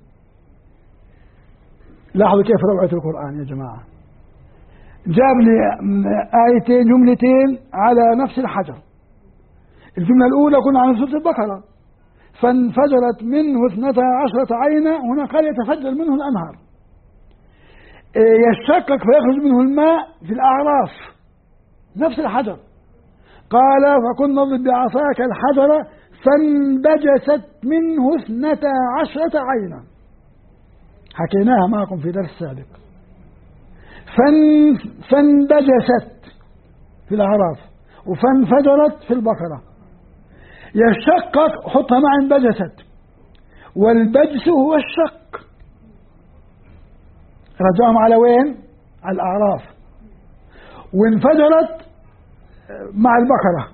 لاحظوا كيف روعة القرآن يا جماعة، جاب لي آيتين جملتين على نفس الحجر. الجملة الأولى كنا عن سورة البقرة، فانفجرت منه 12 عينا، هنا قال يتفجر منه الأنهار. يشقق فيخرج منه الماء في الأعراف، نفس الحجر، قال فكن نضرب بعصاك الحجر فانبجست منه 12 عينا، حكيناها معكم في درس سابق. فانبجست في الأعراف وفانفجرت في البقرة. يشقق حطها مع انبجست، والبجس هو الشق، رجعهم على وين؟ على الأعراف. وانفجرت مع البقرة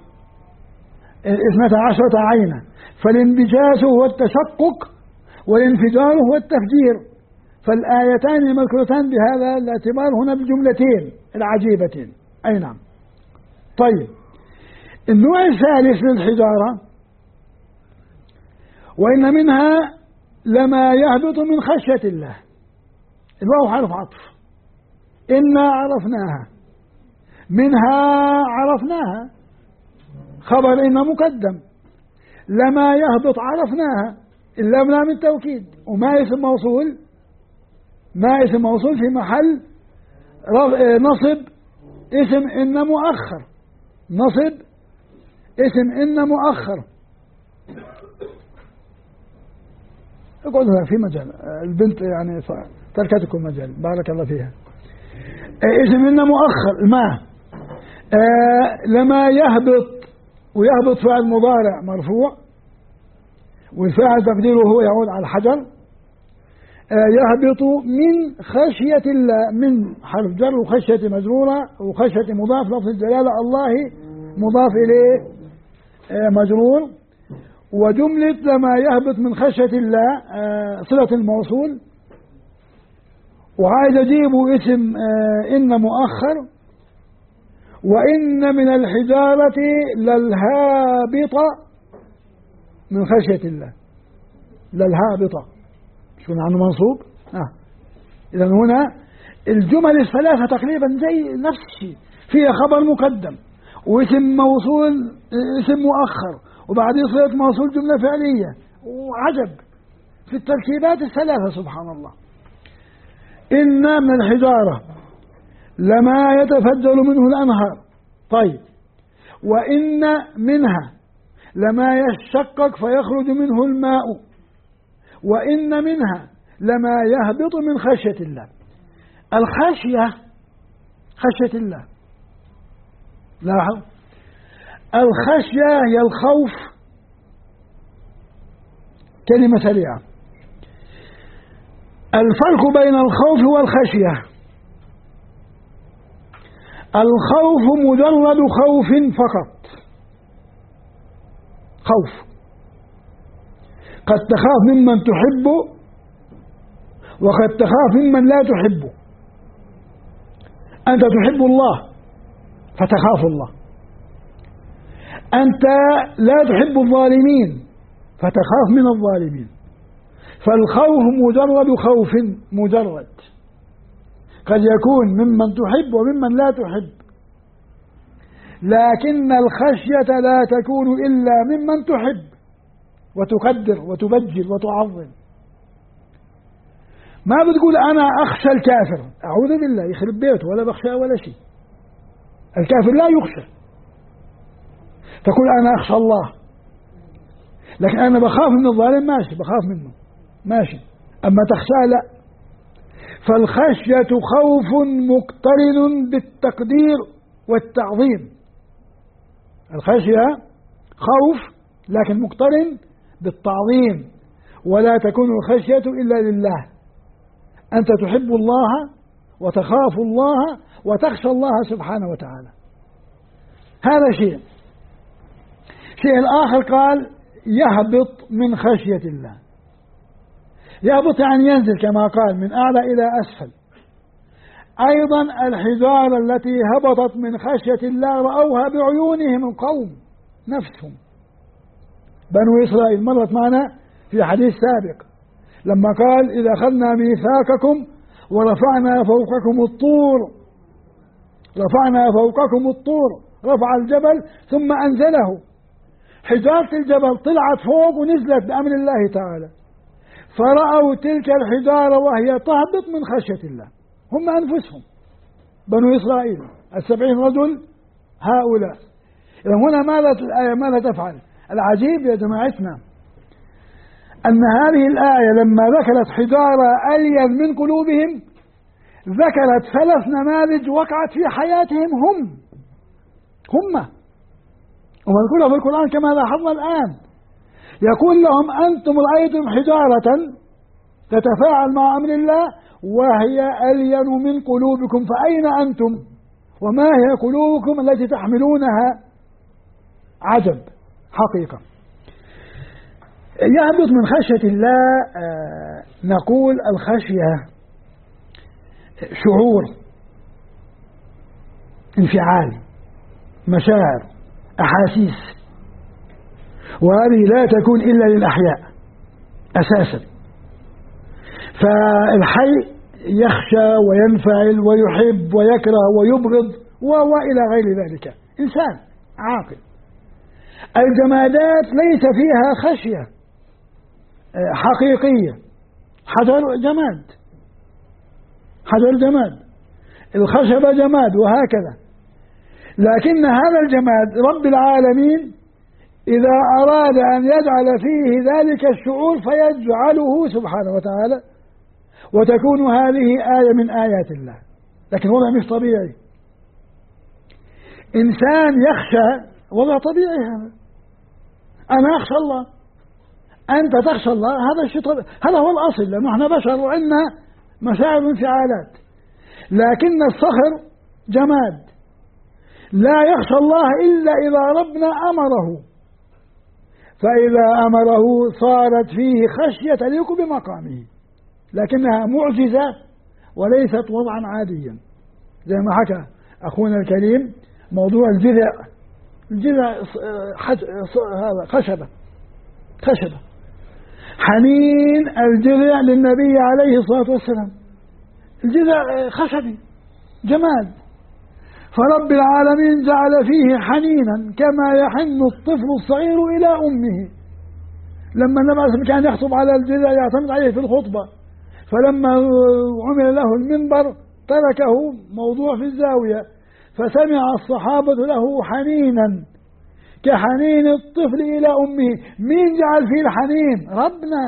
12 عينا، فالانبجاس هو التشقق والانفجار هو التفجير. فالآيتان المذكورتان بهذا الاعتبار هنا بالجملتين العجيبتين. أي نعم. طيب النوع الثالث للحجارة، وإن منها لما يهبط من خشية الله، الواو حرف عطف، إنا عرفناها، منها عرفناها، خبر إن مقدم، لما يهبط عرفناها، اللام لام التوكيد، وما اسم موصول، ما اسم موصول في محل نصب اسم إن مؤخر، نصب اسم إن مؤخر. اقعدوا في مجال، البنت يعني تركتكم مجال، بارك الله فيها. اسم إن مؤخر ما لما يهبط، ويهبط فعل مضارع مرفوع، والفاعل تقديره هو يعود على الحجر. يهبط من خشية الله، من حرف جر، وخشية مجرورة، وخشية مضاف، لفظ الجلالة الله مضاف إليه مجرور، وجملة لما يهبط من خشية الله صلة الموصول، وعايز أجيبه اسم إن مؤخر. وإن من الحجارة للهابطة من خشية الله، للهابطة شو عنه منصوب. إذا هنا الجمل الثلاثة تقريبا زي نفس الشيء، فيها خبر مقدم واسم موصول اسم مؤخر وبعدين صلة موصول جملة فعلية، وعجب في التركيبات الثلاثة سبحان الله. إن من الحجارة لما يتفجر منه الأنهار. طيب، وإن منها لما يشقق فيخرج منه الماء، وإن منها لما يهبط من خشية الله. الخشية خشية الله، لاحظ الخشية هي الخوف، كلمة سريعة. الفرق بين الخوف والخشية: الخوف مجرد خوف فقط، خوف، قد تخاف ممن تحب وقد تخاف ممن لا تحب. أنت تحب الله فتخاف الله، أنت لا تحب الظالمين فتخاف من الظالمين. فالخوف مجرد خوف مجرد، قد يكون ممن تحب وممن لا تحب، لكن الخشية لا تكون إلا ممن تحب وتقدر وتبجل وتعظم. ما بتقول أنا أخشى الكافر، أعوذ بالله يخرب بيته، ولا بخشى ولا شيء. الكافر لا يخشى. تقول أنا أخشى الله، لكن أنا بخاف من الظالم، ماشي، بخاف منه ماشي، أما تخشى لا. فالخشية خوف مقترن بالتقدير والتعظيم. الخشية خوف لكن مقترن بالتعظيم، ولا تكون الخشية إلا لله. أنت تحب الله وتخاف الله وتخشى الله سبحانه وتعالى. هذا شيء. شيء الآخر قال يهبط من خشية الله. يهبط يعني ينزل كما قال من أعلى إلى أسفل. أيضا الحجارة التي هبطت من خشية الله رأوها بعيونهم القوم نفسهم. بنو إسرائيل مرت معنا في حديث سابق لما قال إذا أخذنا ميثاقكم ورفعنا فوقكم الطور، رفعنا فوقكم الطور، رفع الجبل ثم أنزله. حجارة الجبل طلعت فوق ونزلت بأمر الله تعالى، فرأوا تلك الحجارة وهي تهبط من خشية الله، هم أنفسهم بنو إسرائيل 70 رجل هؤلاء. إذا هنا ماذا تفعل؟ العجيب يا جماعتنا أن هذه الآية لما ذكرت حجارة ألين من قلوبهم ذكرت 3 نماذج وقعت في حياتهم هم ومذكورة في القرآن كما لاحظنا الآن. يقول لهم أنتم رأيتم حجارة تتفاعل مع أمر الله وهي ألين من قلوبكم، فأين أنتم وما هي قلوبكم التي تحملونها؟ عجب حقيقة. يهبط من خشية الله. نقول الخشية شعور، انفعال، مشاعر، أحاسيس، وهذه لا تكون إلا للأحياء أساسا. فالحي يخشى وينفعل ويحب ويكره ويبغض وإلى غير ذلك، إنسان عاقل. الجمادات ليس فيها خشية حقيقية. حجر جماد، حجر جماد، الخشبة جماد، وهكذا. لكن هذا الجماد رب العالمين إذا أراد أن يجعل فيه ذلك الشعور فيجعله سبحانه وتعالى، وتكون هذه آية من آيات الله. لكن وضع مش طبيعي. إنسان يخشى وضع طبيعي. أنا أخشى الله، أنت تخشى الله، هذا الشيء طبيعي، هذا هو الأصل، لأنه احنا بشر وعندنا مشاعر وانفعالات. لكن الصخر جماد لا يخشى الله إلا إذا ربنا أمره، فإذا أمره صارت فيه خشية تليق بمقامه، لكنها معجزة وليست وضعا عاديا، زي ما حكى أخونا الكريم موضوع الجذع. الجذع هذا خشبة حنين الجذع للنبي عليه الصلاة والسلام، الجذع خشبي جمال، فرب العالمين جعل فيه حنينا كما يحن الطفل الصغير إلى أمه. لما النبي عليه الصلاة والسلام كان يخطب على الجذع يعتمد عليه في الخطبة، فلما عمل له المنبر تركه موضوع في الزاوية، فسمع الصحابة له حنينا كحنين الطفل إلى أمه. مين جعل فيه الحنين؟ ربنا.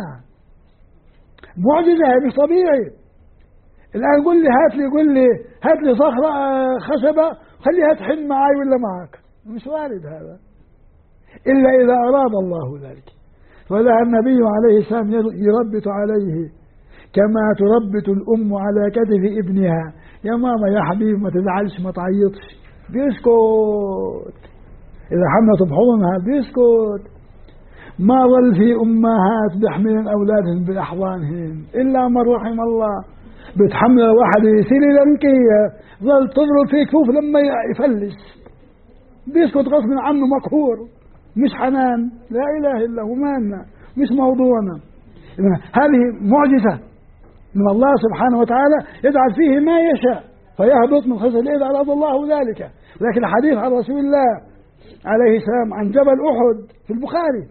معجزة مش طبيعي. الآن قل لي هات لي صخرة خشبة خليها تحن معي ولا معك، مش وارد هذا إلا إذا أراد الله ذلك. فذا النبي عليه السلام يربط عليه كما تربط الأم على كتف ابنها. يا ماما يا حبيبي ما تزعلش ما تعيطش، بيسكت. إذا حملت بحضنها بيسكت. ما ظل في أمهات بيحملن أولادهن بأحضانهن إلا من رحم الله. بتحمل واحد سريلانكية ظل تضرب في كفوف لما يفلس، بيسكت غصب عنه مقهور، مش حنان. لا إله إلا هو، مالنا مش موضوعنا. هذه معجزة من الله سبحانه وتعالى يجعل فيه ما يشاء فيهبط من خشية الله إذا أراد الله ذلك. لكن الحديث عن رسول الله عليه السلام عن جبل أحد في البخاري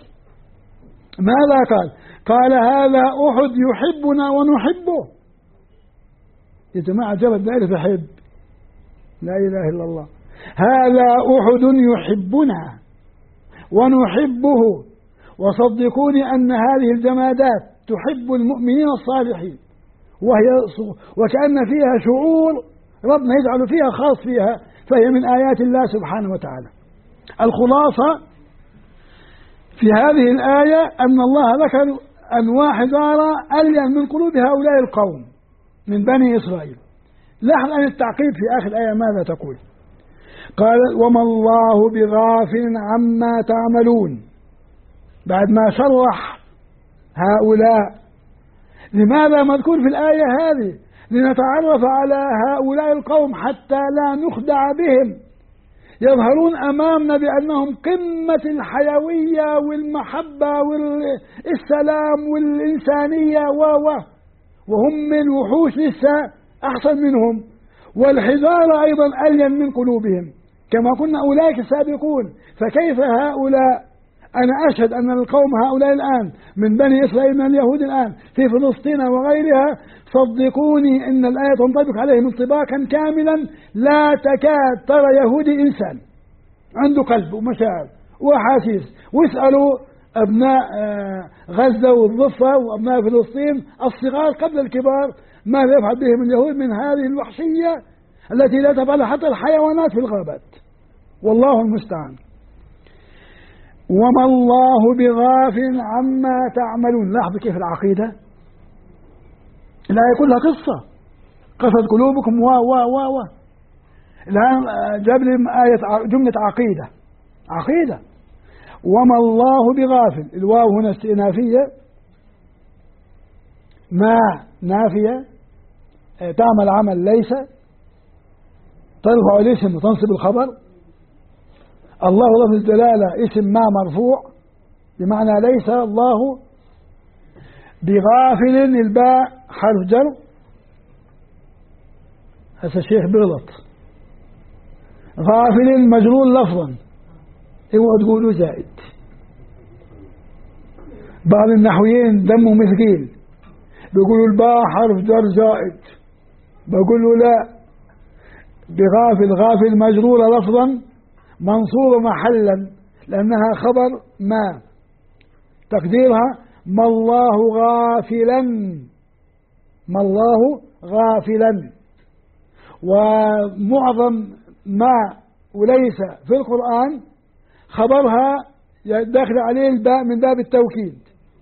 ماذا قال؟ قال هذا أحد يحبنا ونحبه. يا جماعة جبل دائرة يحب، لا إله إلا الله. هذا أحد يحبنا ونحبه، وصدقوني أن هذه الجمادات تحب المؤمنين الصالحين، وكأن فيها شعور ربنا يجعل فيها خاص فيها، فهي من آيات الله سبحانه وتعالى. الخلاصة في هذه الآية أن الله ذكر أنواع حجارة ألين من قلوب هؤلاء القوم من بني إسرائيل. لاحظ أن التعقيب في آخر الآية ماذا تقول؟ قال وما الله بغافل عما تعملون. بعد ما شرح هؤلاء لماذا مذكور في الآية هذه؟ لنتعرف على هؤلاء القوم حتى لا نخدع بهم. يظهرون أمامنا بأنهم قمة الحيوية والمحبة والسلام والإنسانية وهم من وحوش لسه أحسن منهم، والحجارة أيضا ألين من قلوبهم كما كنا أولئك السابقون. فكيف هؤلاء؟ أنا أشهد أن القوم هؤلاء الآن من بني إسرائيل من اليهود الآن في فلسطين وغيرها، صدقوني إن الآية تنطبق عليهم انطباقا كاملا. لا تكاد ترى يهودي إنسان عنده قلب ومشاعر وأحاسيس. واسألوا أبناء غزة والضفة وأبناء فلسطين الصغار قبل الكبار ماذا يفعل بهم اليهود من هذه الوحشية التي لا تفعل حتى الحيوانات في الغابات. والله المستعان. وما الله بغافل عما تعملون. لاحظوا كيف العقيدة الآية كلها قصة، قصد قلوبكم و الآن جاب لي آية جملة عقيدة. وما الله بغافل، الواو هنا استئنافية، ما نافية تعمل عمل ليس، ترفع الاسم وتنصب الخبر. الله لفظ الجلالة اسم ما مرفوع بمعنى ليس. الله بغافل الباء حرف جر. هذا الشيخ بغلط، غافل مجرور لفظا، اوعوا تقولوا زائد. بعض النحويين دمه مثقيل بيقولوا الباء حرف جر زائد، بقولوا لا، بغافل غافل مجرورة لفظا منصوبة محلا لأنها خبر ما، تقديرها ما الله غافلا، ما الله غافلا. ومعظم ما وليس في القرآن خبرها داخل عليه الباء من باب التوكيد.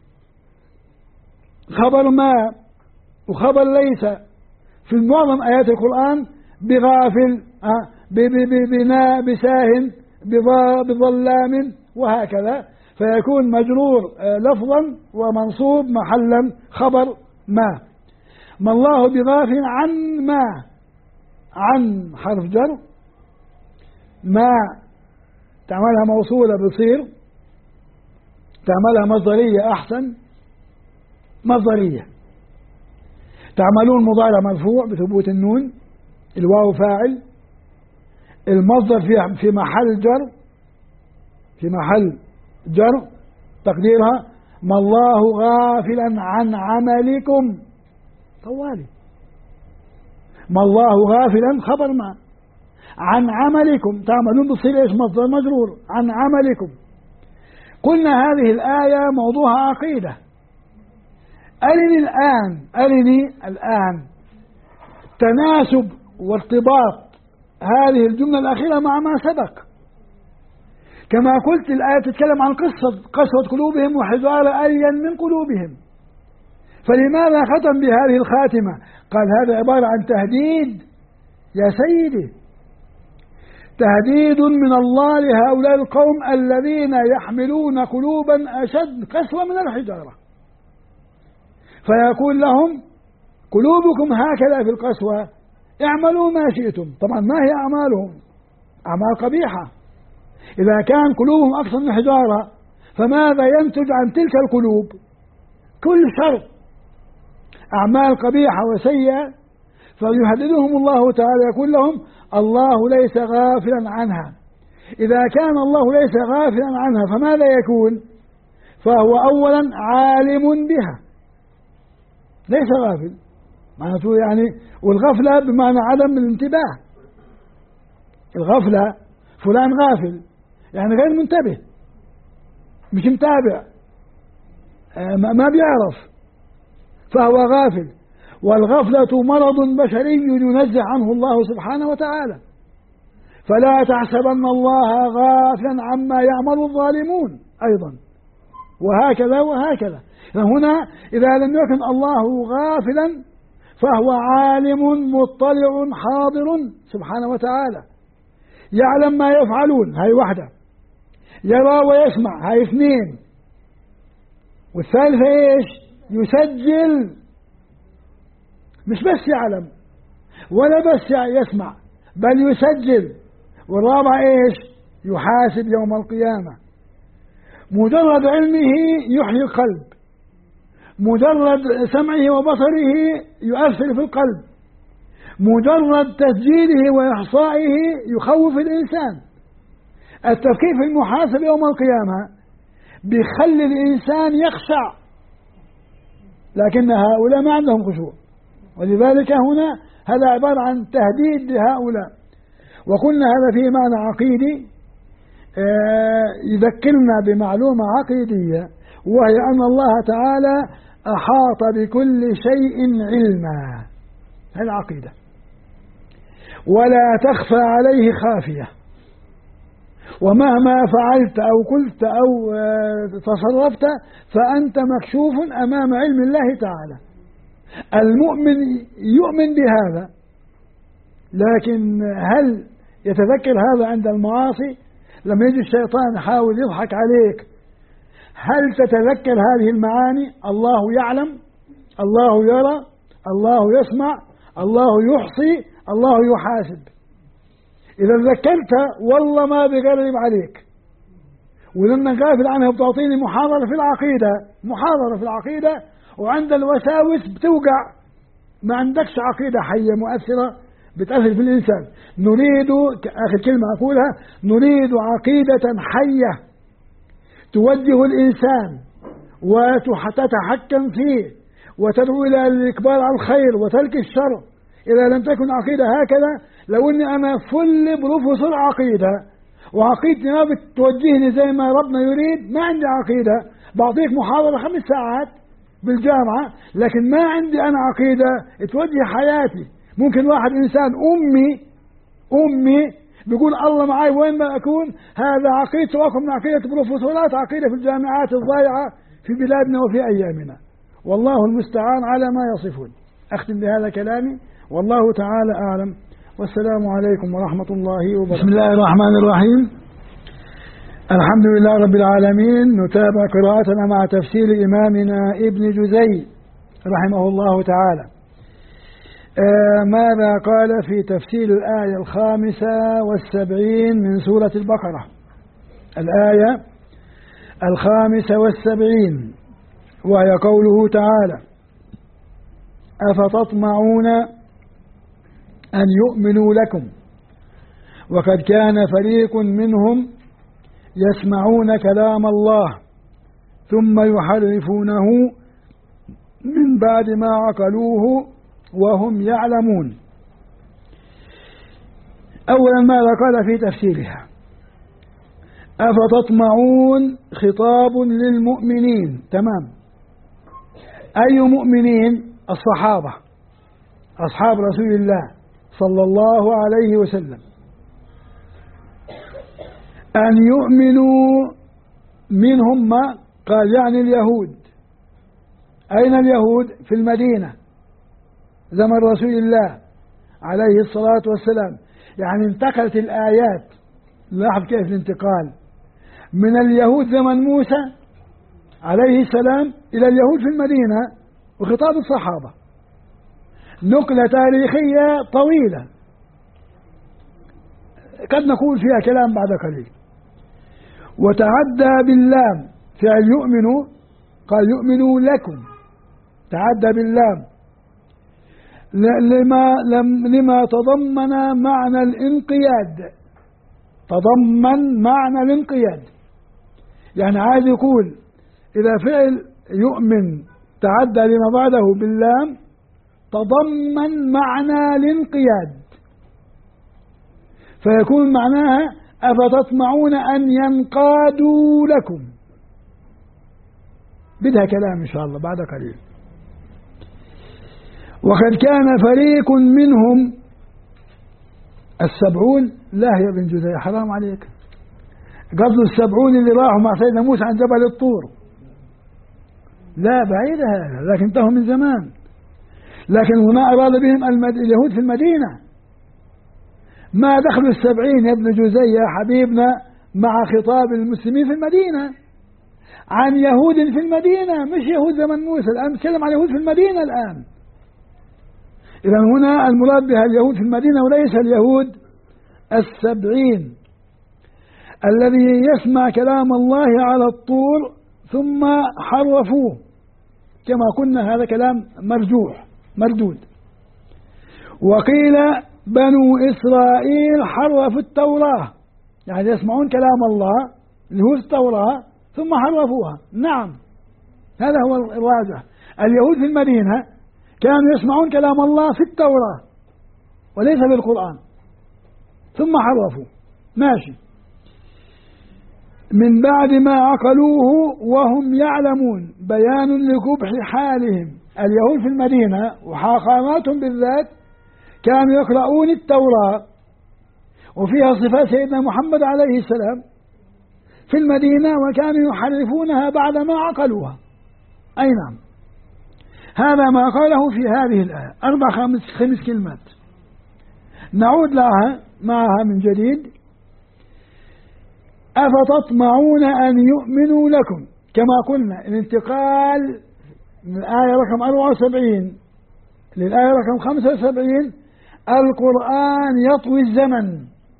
خبر ما وخبر ليس في معظم آيات القرآن بغافل، بنا، بساه، بظلام، وهكذا. فيكون مجرور لفظا ومنصوب محلا خبر ما الله بغافل عن ما، عن حرف جر، ما تعملها موصولة بصير، تعملها مصدرية أحسن، مصدرية. تعملون مضارع مرفوع بثبوت النون، الواو فاعل، المصدر في محل جر، في محل جر، تقديرها ما الله غافلا عن عملكم، طوالي ما الله غافلا خبر ما، عن عملكم تعملون بصير ايش؟ مصدر مجرور، عن عملكم. قلنا هذه الآية موضوعها عقيدة. أرني الآن تناسب وارتباط هذه الجملة الأخيرة مع ما سبق. كما قلت الآية تتكلم عن قسوة قلوبهم وحذار أليا من قلوبهم، فلماذا ختم بهذه الخاتمة؟ قال هذا عبارة عن تهديد يا سيدي، تهديد من الله لهؤلاء القوم الذين يحملون قلوبا أشد قسوة من الحجارة، فيقول لهم قلوبكم هكذا في القسوة، اعملوا ما شئتم. طبعا ما هي أعمالهم؟ أعمال قبيحة. إذا كان قلوبهم أكثر من الحجارة فماذا ينتج عن تلك القلوب؟ كل شر، أعمال قبيحة وسيئة. فيهددهم الله تعالى يقول لهم الله ليس غافلا عنها. إذا كان الله ليس غافلا عنها فماذا يكون؟ فهو أولا عالم بها، ليس غافل معناته يعني، والغفلة بمعنى عدم الانتباه. الغفلة فلان غافل يعني غير منتبه، مش متابع، ما بيعرف، فهو غافل. والغفلة مرض بشري ينزه عنه الله سبحانه وتعالى، فلا تحسبن الله غافلا عما يعمل الظالمون أيضا، وهكذا وهكذا. هنا إذا لم يكن الله غافلا فهو عالم مطلع حاضر سبحانه وتعالى، يعلم ما يفعلون، هاي واحدة، يرى ويسمع، هاي اثنين، والثالثة ايش؟ يسجل، مش بس يعلم ولا بس يسمع بل يسجل. والرابعة ايش؟ يحاسب يوم القيامة. مجرد علمه يحيي القلب، مجرد سمعه وبصره يؤثر في القلب، مجرد تسجيله وإحصائه يخوف الإنسان. التفكير في المحاسب يوم القيامة بيخلي الإنسان يخشع، لكن هؤلاء ما عندهم خشوع، ولذلك هنا هذا عبارة عن تهديد لهؤلاء. وقلنا هذا فيه معنى عقيدي يذكرنا بمعلومة عقيدية، وهي أن الله تعالى أحاط بكل شيء علما، هذه العقيدة، ولا تخفى عليه خافية، ومهما فعلت أو قلت أو تصرفت فأنت مكشوف أمام علم الله تعالى. المؤمن يؤمن بهذا، لكن هل يتذكر هذا عند المعاصي؟ لما يجي الشيطان يحاول يضحك عليك، هل تتذكر هذه المعاني؟ الله يعلم، الله يرى، الله يسمع، الله يحصي، الله يحاسب. إذا تذكرت والله ما بيقرب عليك، ولما غافل عنها بتعطيني محاضرة في العقيدة، وعند الوساوس بتوقع، ما عندكش عقيدة حية مؤثرة بتأثر في الإنسان. نريد، آخر كلمة أقولها، نريد عقيدة حية توجه الإنسان وتتحكم فيه وتدعو إلى الإقبال على الخير وترك الشر. إذا لم تكن عقيدة هكذا، لو أني أنا فل بروفيسور عقيدة وعقيدتي ما بتوجهني زي ما ربنا يريد، ما عندي عقيدة. بعطيك محاضرة 5 ساعات بالجامعة، لكن ما عندي أنا عقيدة توجه حياتي. ممكن واحد إنسان أمي بيقول الله معي وين ما أكون، هذا عقيدته أقوى من عقيدة بروفيسورات عقيدة في الجامعات الضائعة في بلادنا وفي أيامنا. والله المستعان على ما يصفون. أختم بهذا كلامي، والله تعالى أعلم، والسلام عليكم ورحمة الله وبركاته. بسم الله الرحمن الرحيم. الحمد لله رب العالمين. نتابع قراءتنا مع تفسير إمامنا ابن جزي رحمه الله تعالى. ماذا قال في تفسير الآية 75 من سورة البقرة؟ الآية 75 وهي قوله تعالى: أفتطمعون أن يؤمنوا لكم وقد كان فريق منهم يسمعون كلام الله ثم يحرفونه من بعد ما عقلوه وهم يعلمون. أولا ماذا قال في تفسيرها؟ أفتطمعون خطاب للمؤمنين، تمام. أي مؤمنين؟ الصحابة، أصحاب رسول الله صلى الله عليه وسلم. أن يؤمنوا منهم ما قال يعني اليهود. أين اليهود؟ في المدينة زمن رسول الله عليه الصلاة والسلام. يعني انتقلت الآيات، لاحظ كيف الانتقال من اليهود زمن موسى عليه السلام إلى اليهود في المدينة وخطاب الصحابة. نقلة تاريخية طويلة قد نقول فيها كلام بعد قليل. وتعدى باللام فعل يؤمنوا، قال يؤمنوا لكم، تعدى باللام لما تضمن معنى الانقياد. تضمن معنى الانقياد، يعني عايز يقول إذا فعل يؤمن تعدى لما بعده باللام تضمن معنى الانقياد، فيكون معناها أفتطمعون أن ينقادوا لكم. بدها كلام إن شاء الله بعد قليل. وقد كان فريق منهم 70. لا يا ابن جزي حرام عليك، قصد 70 اللي راحوا مع سيدنا موسى عن جبل الطور. لا بعيد هذا، لكن انتهوا من زمان. لكن هنا أراد بهم اليهود في المدينة. ما دخل 70 يا ابن جزي يا حبيبنا مع خطاب المسلمين في المدينة عن يهود في المدينة، مش يهود زمن موسى. الآن نتكلم عن يهود في المدينة الآن. إذا هنا المراد بها اليهود في المدينة وليس اليهود 70 الذي يسمع كلام الله على الطور ثم حرفوه كما قلنا. هذا كلام مرجوح مردود. وقيل بنو إسرائيل حرفوا التوراة، يعني يسمعون كلام الله اللي هو التوراة ثم حرفوها. نعم هذا هو الراجح. اليهود في المدينة كانوا يسمعون كلام الله في التوراة وليس في القرآن ثم حرفوا. ماشي. من بعد ما عقلوه وهم يعلمون، بيان لقبح حالهم. اليهود في المدينة وحاقاماتهم بالذات كانوا يقرؤون التوراة وفيها صفات سيدنا محمد عليه السلام في المدينة، وكانوا يحرفونها بعد ما عقلوها. أي نعم. هذا ما قاله في هذه الآية. 5 كلمات نعود لها معها من جديد. أفتطمعون أن يؤمنوا لكم، كما قلنا الانتقال من الآية رقم 74 للآية رقم 75. القرآن يطوي الزمن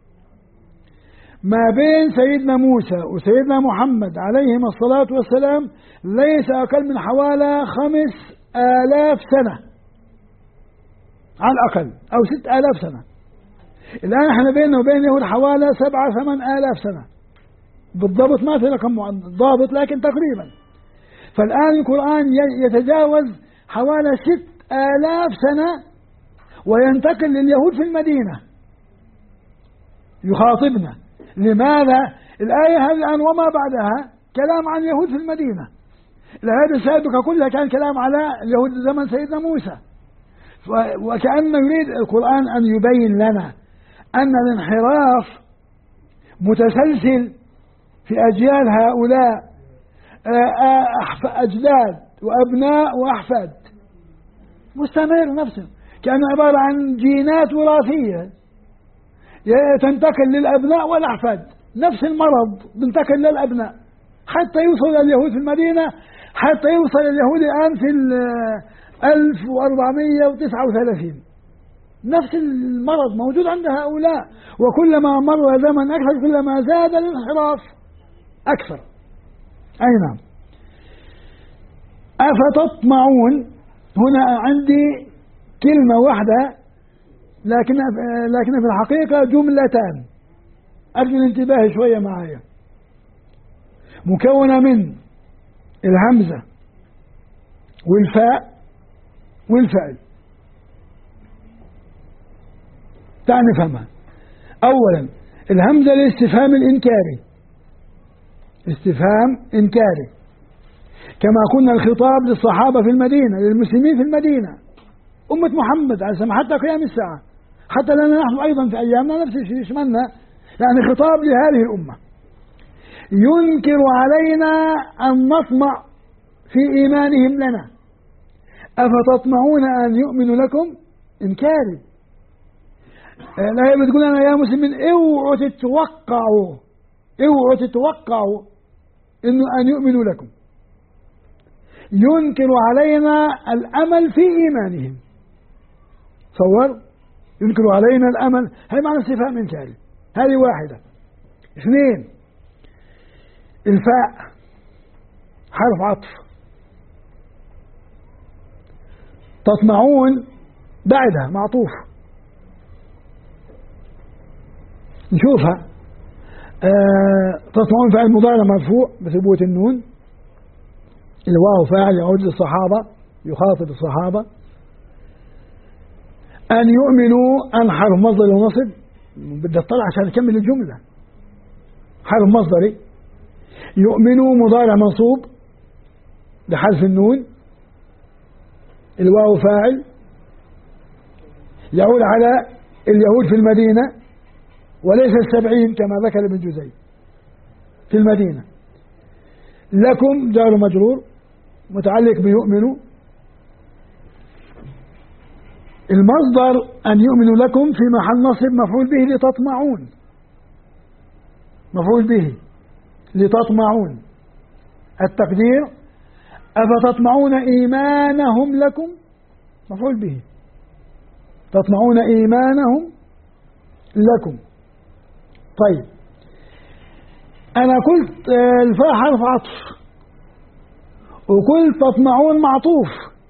ما بين سيدنا موسى وسيدنا محمد عليهما الصلاة والسلام ليس أقل من حوالي 5000 سنة على الأقل، أو 6000 سنة. الآن احنا بيننا وبين اليهود حوالي 7-8 آلاف سنة بالضبط، ما في رقم ضابط لكن تقريبا. فالآن القرآن يتجاوز حوالي 6000 سنة وينتقل لليهود في المدينة يخاطبنا. لماذا؟ الآية هذه الآن وما بعدها كلام عن اليهود في المدينة. الآيات السابقة كلها كان كلام على اليهود زمن سيدنا موسى. وكأنه يريد القرآن أن يبين لنا أن الانحراف متسلسل في أجيال هؤلاء، أجداد وأبناء وأحفاد، مستمر نفسه، كان عبارة عن جينات وراثية تنتقل للأبناء والأحفاد نفس المرض بنتقل للأبناء حتى يوصل اليهود في المدينة، حتى يوصل اليهود الآن في 1439. نفس المرض موجود عند هؤلاء، وكلما مر زمن أكثر كلما زاد الانحراف أكثر. أي نعم. أفتطمعون، هنا عندي كلمة واحدة لكن في الحقيقة جملتان، أرجو الانتباه شوية معايا، مكونة من الهمزة والفاء والفعل. تعال نفهمها. أولا الهمزة الاستفهام الإنكاري، استفهام إنكاري، كما قلنا الخطاب للصحابة في المدينة، للمسلمين في المدينة، أمة محمد عليه السلام حتى قيام الساعة، حتى لنا نحن أيضا في أيامنا نفس الشيء يشملنا، يعني خطاب لهذه الأمة. ينكر علينا أن نطمع في إيمانهم لنا. أفتطمعون أن يؤمنوا لكم؟ إنكاري. الآية بتقول لنا يا مسلمين اوعوا تتوقعوا أن يؤمنوا لكم. ينكر علينا الأمل في إيمانهم. تصور، ينكر علينا الأمل، هي معنى استفهام إنكاري، هذه واحدة. اثنين، الفاء حرف عطف، تطمعون بعدها معطوف. نشوفها. تطمعون فعل مضارع مرفوع بثبوت النون، الواو فاعل يعود للصحابة، يخاطب الصحابة. أن يؤمنوا، أن حرف مصدر ونصب، بدي اطلع عشان نكمل الجملة. حرف مصدري، يؤمنوا مضارع منصوب بحذف النون، الواو فاعل يعود على اليهود في المدينة وليس 70 كما ذكر ابن جزي في المدينة. لكم جار مجرور متعلق بيؤمنوا. المصدر أن يؤمنوا لكم في محل نصب مفعول به لتطمعون، مفعول به لتطمعون. التقدير أفتطمعون إيمانهم لكم، مفعول به، تطمعون إيمانهم لكم. طيب أنا قلت الفاء حرف عطف، وقلت تطمعون معطوف.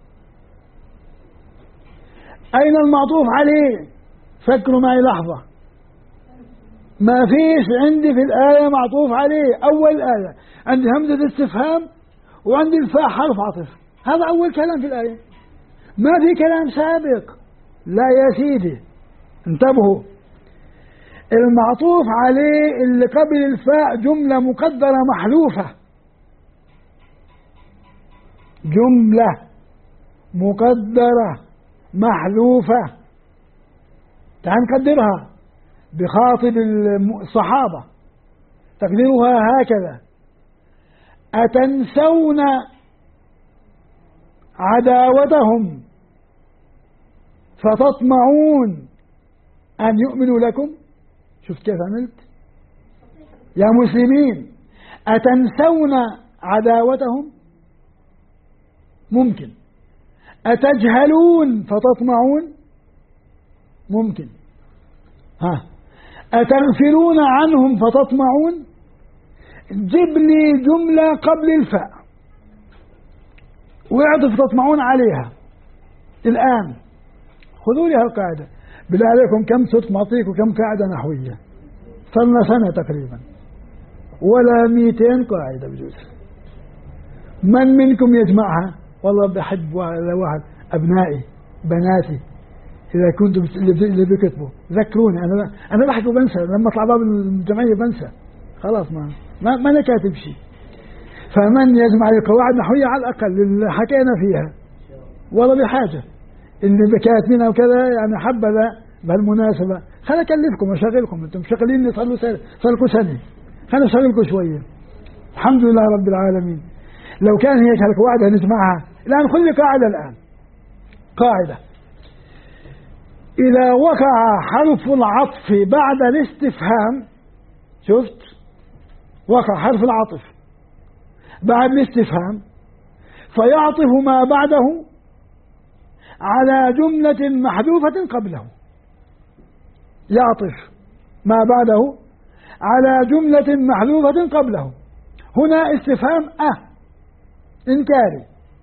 أين المعطوف عليه؟ فكروا معي لحظة. ما فيش عندي في الآية معطوف عليه. أول آية عندي همزة استفهام وعندي الفاء حرف عطف، هذا أول كلام في الآية، ما في كلام سابق. لا يا سيدي، انتبهوا، المعطوف عليه اللي قبل الفاء جملة مقدرة محذوفة، جملة مقدرة محذوفة. تعال نقدرها بخاطب الصحابة، تقديرها هكذا: أتنسون عداوتهم فتطمعون أن يؤمنوا لكم؟ شوف كيف عملت يا مسلمين. أتنسون عداوتهم؟ ممكن. أتجهلون فتطمعون؟ ممكن. أتغفلون عنهم فتطمعون؟ جيب لي جملة قبل الفاء واعطف تطمعون عليها. الآن خذوا لي هالقاعدة بالله عليكم، كم تعطيكم كم قاعدة نحوية؟ صرنا سنة تقريبا ولا 200 قاعدة بجوز. من منكم يجمعها؟ والله بحب واحد أبنائي بناتي إذا كنتم اللي بيكتبوا ذكروني. أنا بحكي وبنسى، لما أطلع باب الجمعية بنسى خلاص، ما أنا كاتب شيء. فمن يجمع القواعد النحوية على الأقل اللي حكينا فيها والله بحاجة، اللي بكاتبينها وكذا يعني حبذا بهالمناسبة. خليني أكلفكم وأشغلكم، أنتم مشغليني صار لكم سنة، خليني أشغلكم شوية. الحمد لله رب العالمين. لو كان هيك هالقواعد هنجمعها الآن. خذ لي قاعدة الآن، قاعدة: إذا وقع حرف العطف بعد الاستفهام، شفت وقع حرف العطف بعد الاستفهام، فيعطف ما بعده على جملة محذوفة قبله، يعطف ما بعده على جملة محذوفة قبله. هنا استفهام إنكاري،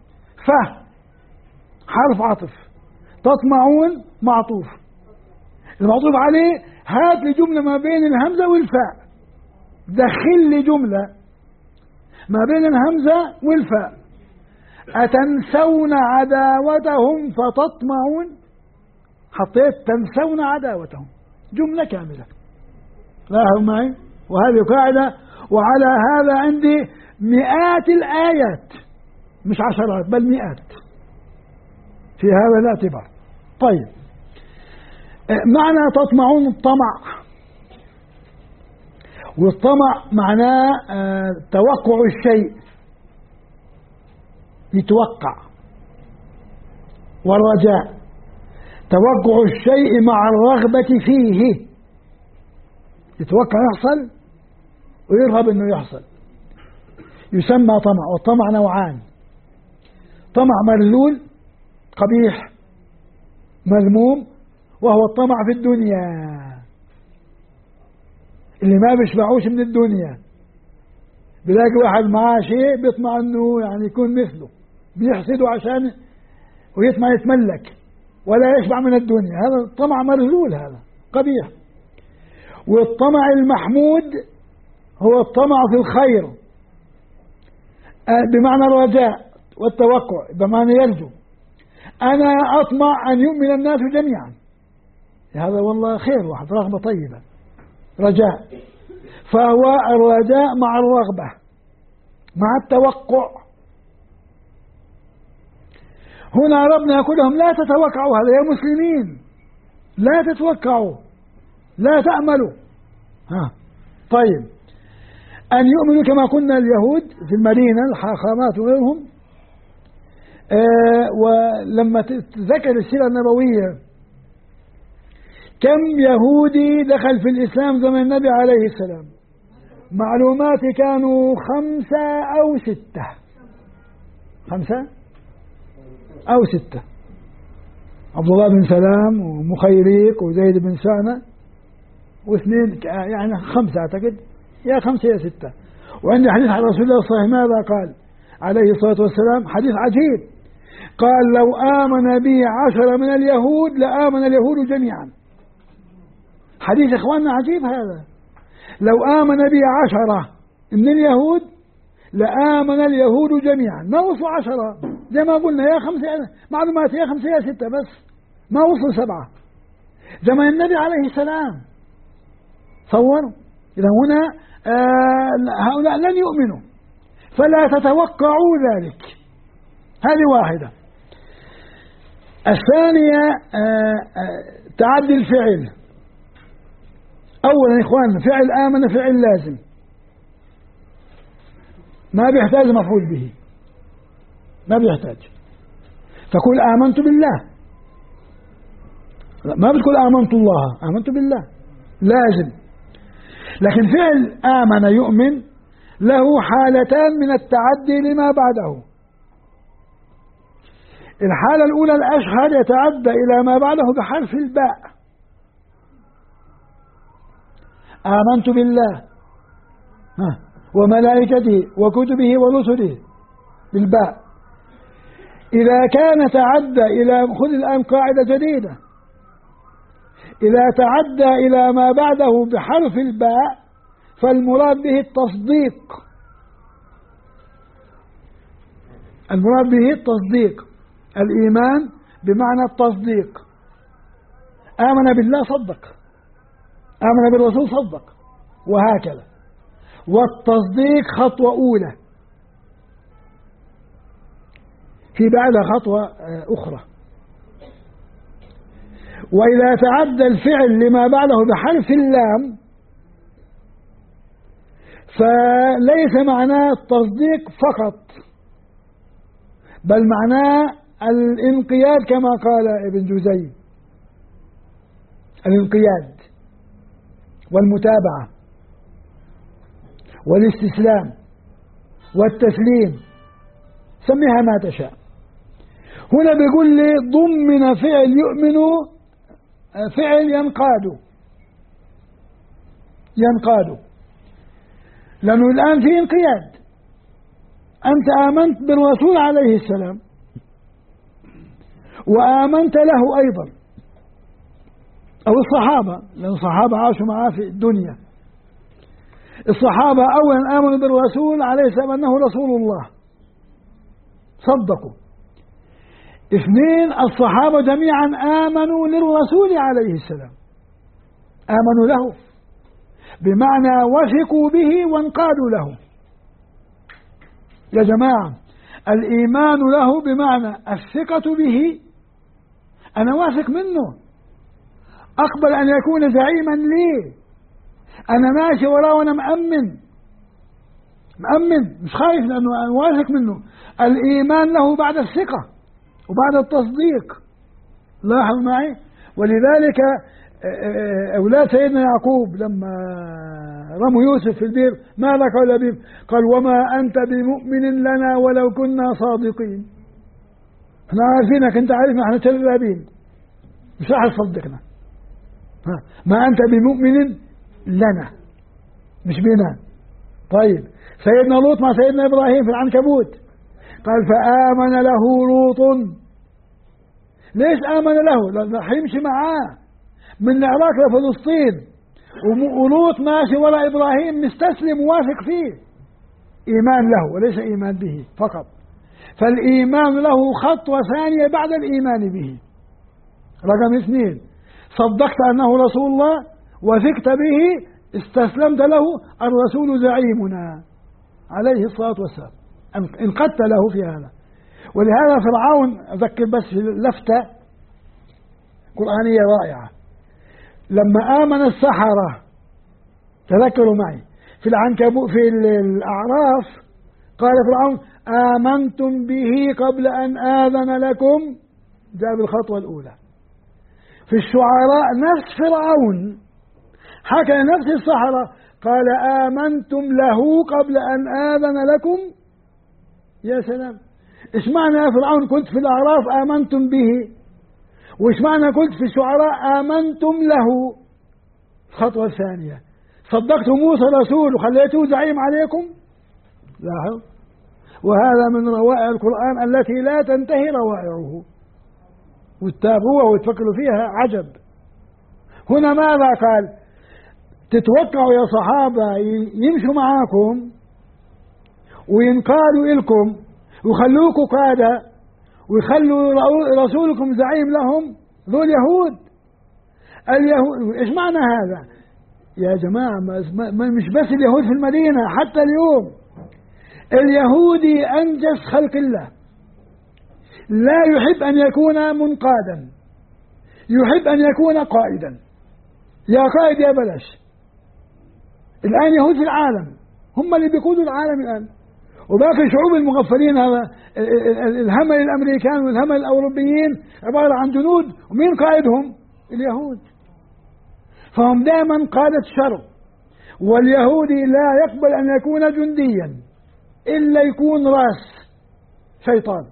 حرف عطف، تطمعون معطوف، المعطوف عليه هات لي جملة ما بين الهمزة والفاء، دخل لي جملة ما بين الهمزة والفاء. أتنسون عداوتهم فتطمعون، حطيت تنسون عداوتهم جملة كاملة، لاحظوا معي. وهذه قاعدة، وعلى هذا عندي مئات الآيات، مش عشرات بل مئات في هذا الاعتبار. طيب، معنى تطمعون الطمع، والطمع معناه توقع الشيء، يتوقع، والرجاء توقع الشيء مع الرغبة فيه، يتوقع يحصل ويرغب انه يحصل، يسمى طمع. والطمع نوعان: طمع مرذول قبيح مذموم، وهو الطمع في الدنيا، اللي ما بيشبعوش من الدنيا، بيلاقي واحد معاه شيء بيطمع انه يعني يكون مثله، بيحسده عشان ويطمع يتملك ولا يشبع من الدنيا، هذا طمع مرذول، هذا قبيح. والطمع المحمود هو الطمع في الخير بمعنى الرجاء والتوقع، بمعنى يرجو، أنا أطمع أن يؤمن الناس جميعا، هذا والله خير، واحد رغبة طيبة، رجاء. فهو الرجاء مع الرغبة مع التوقع. هنا ربنا يقول لهم لا تتوقعوا هذا يا مسلمين، لا تتوقعوا، لا تأملوا. طيب، أن يؤمنوا كما قلنا اليهود في المدينة الحاخامات وغيرهم. ولما تذكر السيرة النبوية كم يهودي دخل في الإسلام زمن النبي عليه السلام، معلوماتي كانوا 5 أو 6، 5 أو 6، عبد الله بن سلام ومخيريق وزيد بن سعنة واثنين، يعني 5 أعتقد، يا 5 يا 6. وعندي حديث عن رسول الله صلى الله عليه وسلم ماذا قال عليه الصلاة والسلام، حديث عجيب، قال لو آمن بي 10 من اليهود لآمن اليهود جميعا. حديث إخواننا عجيب هذا، لو آمن بي 10 من اليهود لآمن اليهود جميعا، ما وصلوا 10 زي ما قلنا، يا 5 معلومات، يا 5 يا 6 بس، ما وصلوا 7 زمن النبي عليه السلام. تصوروا، إذا هنا هؤلاء لن يؤمنوا، فلا تتوقعوا ذلك. هذه واحدة. الثانية تعدي الفعل. أولا إخواننا، فعل آمن فعل لازم، ما بيحتاج مفعول به، ما بيحتاج. تقول آمنت بالله، ما بتقول آمنت الله، آمنت بالله لازم. لكن فعل آمن يؤمن له حالتان من التعدي لما بعده. الحالة الأولى الأشهر يتعدى إلى ما بعده بحرف الباء، آمنت بالله وملائكته وكتبه ورسله بالباء. إذا كان تعدى إلى، خذ الآن قاعدة جديدة، إذا تعدى إلى ما بعده بحرف الباء فالمراد به التصديق، المراد به التصديق، الإيمان بمعنى التصديق. آمن بالله صدق، آمن بالرسول صدق، وهكذا. والتصديق خطوة أولى، في بعدها خطوة أخرى. وإذا تعدى الفعل لما بعده بحرف اللام فليس معناه التصديق فقط، بل معناه الانقياد كما قال ابن جوزي، الانقياد والمتابعة. والاستسلام والتسليم، سميها ما تشاء. هنا بيقول لي ضمن فعل يؤمن فعل ينقاد، لأنه الآن في انقياد. أنت آمنت بالرسول عليه السلام وآمنت له أيضا، أو الصحابة، لأن الصحابة عاشوا معاه في الدنيا. الصحابة أولا آمنوا بالرسول عليه السلام أنه رسول الله، صدقوا. اثنين، الصحابة جميعا آمنوا للرسول عليه السلام، آمنوا له بمعنى وثقوا به وانقادوا له. يا جماعة، الإيمان له بمعنى الثقة به، أنا واثق منه، أقبل أن يكون زعيما لي، أنا ماشي وراه وأنا مأمن مش خايف، لأنه أنا واثق منه. الإيمان له بعد الثقة وبعد التصديق، لاحظوا معي. ولذلك أولاد سيدنا يعقوب لما رموا يوسف في البير ماذا قال أبيهم؟ قال وما أنت بمؤمن لنا ولو كنا صادقين. احنا عارفينك، انت عارفنا، احنا كذابين، مش راح تصدقنا. ما أنت بمؤمن لنا، مش بنا. طيب سيدنا لوط مع سيدنا إبراهيم في العنكبوت، قال فآمن له لوط. ليش آمن له؟ لأنه حيمشي معاه من العراق لفلسطين، ولوط ماشي وراء إبراهيم مستسلم واثق فيه. إيمان له وليس إيمان به فقط. فالإيمان له خطوة ثانية بعد الإيمان به. رقم اثنين، صدقت أنه رسول الله، وثقت به، استسلمت له، الرسول زعيمنا عليه الصلاة والسلام، انقدت له في هذا. ولهذا فرعون، أذكر بس في لفتة قرآنية رائعة، لما آمن السحرة، تذكروا معي في العنكبوت في الأعراف، قال فرعون آمنتم به قبل أن آذن لكم، جاء بالخطوة الأولى. في الشعراء نفس فرعون حكى نفس السحرة، قال آمنتم له قبل أن آذن لكم. يا سلام، إيش معنى يا فرعون كنت في الأعراف آمنتم به، وإيش معنى كنت في الشعراء آمنتم له؟ الخطوة الثانية، صدقت موسى رسول وخليته زعيم عليكم. لاحظ، وهذا من روائع القرآن التي لا تنتهي روائعه، وتتابعوها وتفكروا فيها عجب. هنا ماذا قال؟ تتوقعوا يا صحابة يمشوا معاكم وينقادوا إلكم ويخلوكوا قادة ويخلوا رسولكم زعيم لهم؟ ذو اليهود. إيش معنى هذا يا جماعة؟ مش بس اليهود في المدينة، حتى اليوم اليهودي أنجز خلق الله لا يحب أن يكون منقادا، يحب أن يكون قائدا. يا قائد يا بلاش. الآن يهود في العالم هم اللي بيقودوا العالم الآن، وباقي الشعوب المغفلين، هذا الهمل الأمريكان والهمل الأوروبيين عبارة عن جنود، ومين قائدهم؟ اليهود. فهم دائما قادة شر، واليهودي لا يقبل أن يكون جنديا إلا يكون راس شيطان،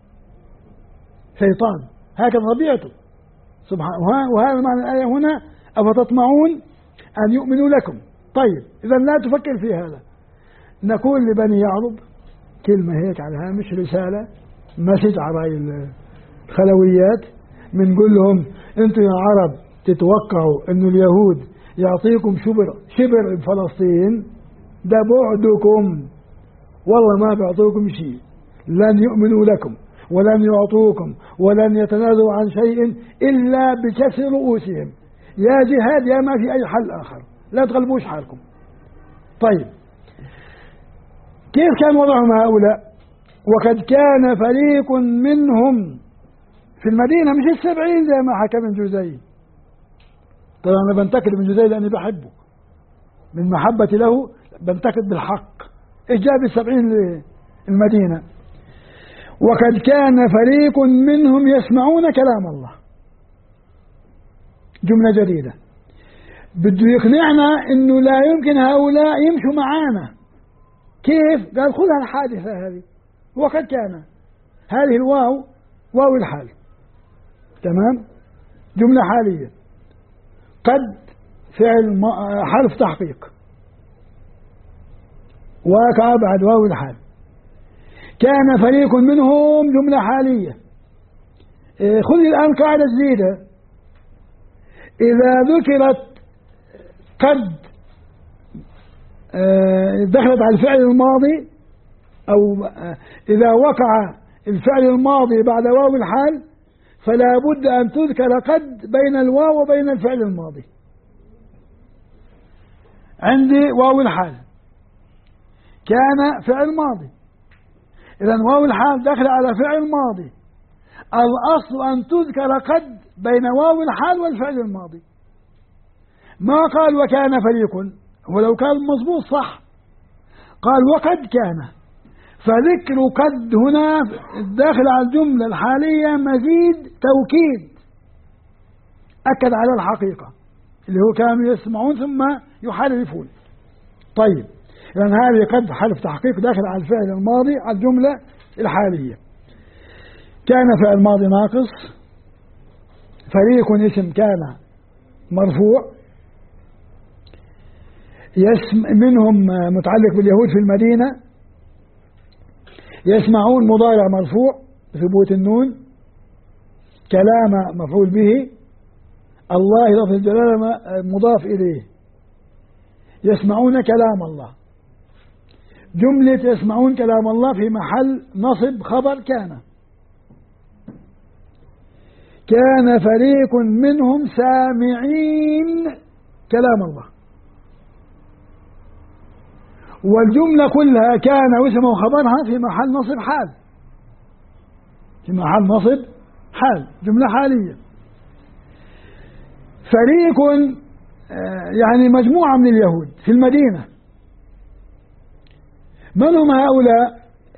هكذا طبيعته سبحانه. وهذا معنى الآية هنا، أفتطمعون أن يؤمنوا لكم. طيب إذا لا تفكر في هذا. نقول لبني يعرب كلمة هيك على الهامش، رسالة مسج على الخلويات، بنقول لهم أنتم يا عرب تتوقعوا أن اليهود يعطيكم شبر بفلسطين؟ ده بعدكم، والله ما بيعطوكم شيء، لن يؤمنوا لكم ولن يعطوكم ولن يتنازلوا عن شيء إلا بكسر رؤوسهم. يا جهاد يا ما في أي حل آخر، لا تغلبوش حالكم. طيب كيف كان وضعهم هؤلاء؟ وقد كان فريق منهم في المدينة، مش 70 زي ما حكى ابن جزي. طبعا أنا بنتقد ابن جزي لأني بحبه، من محبتي له بنتقد بالحق. إيش جاب 70 للمدينة؟ وقد كان فريق منهم يسمعون كلام الله. جملة جديدة، بده يقنعنا إنه لا يمكن هؤلاء يمشوا معانا كيف؟ قال خذها الحادثة هذه، وقد كان هذه الواو واو الحال، تمام، جملة حالية. قد فعل حرف تحقيق، وقع بعد واو الحال. كان فريق منهم جملة حالية. خذ الآن قاعدة جديدة، إذا ذكرت قد دخلت على الفعل الماضي، أو إذا وقع الفعل الماضي بعد واو الحال، فلا بد أن تذكر قد بين الواو وبين الفعل الماضي. عندي واو الحال، كان فعل ماضي، إذا واو الحال داخل على فعل ماضي، الأصل أن تذكر قد بين واو الحال والفعل الماضي. ما قال وكان فريق، ولو كان مضبوط صح، قال وقد كان، فذكر قد هنا داخل على الجملة الحالية مزيد توكيد، أكد على الحقيقة اللي هو كانوا يسمعون ثم يحرفون. طيب، إذن هذه قد حرف تحقيق داخل على الفعل الماضي على الجملة الحالية. كان فعل ماضي ناقص، فريق اسم كان مرفوع، منهم متعلق باليهود في المدينة، يسمعون مضارع مرفوع ثبوت النون، كلام مفعول به، الله لفظ الجلالة مضاف إليه، يسمعون كلام الله، جملة يسمعون كلام الله في محل نصب خبر كان. كان فريق منهم سامعين كلام الله، والجملة كلها كان واسم وخبرها في محل نصب حال، في محل نصب حال، جملة حالية. فريق يعني مجموعة من اليهود في المدينة. من هم هؤلاء؟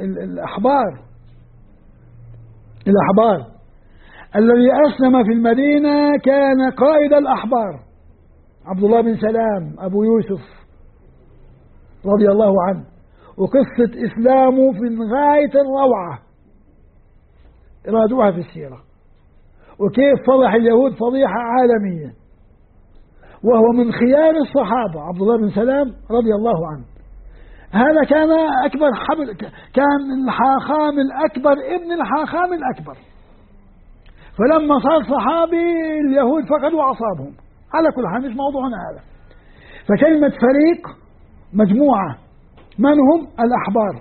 الأحبار الذي أسلم في المدينة، كان قائد الأحبار عبد الله بن سلام أبو يوسف رضي الله عنه، وقصة إسلامه في غاية الروعة رادوها في السيرة، وكيف فضح اليهود فضيحة عالمية، وهو من خيار الصحابة عبد الله بن سلام رضي الله عنه. هذا كان أكبر حبل، كان الحاخام الأكبر ابن الحاخام الأكبر، فلما صار صحابي اليهود فقدوا أعصابهم. على كل حال مش موضوعنا هذا. فكلمة فريق مجموعة، من هم؟ الأحبار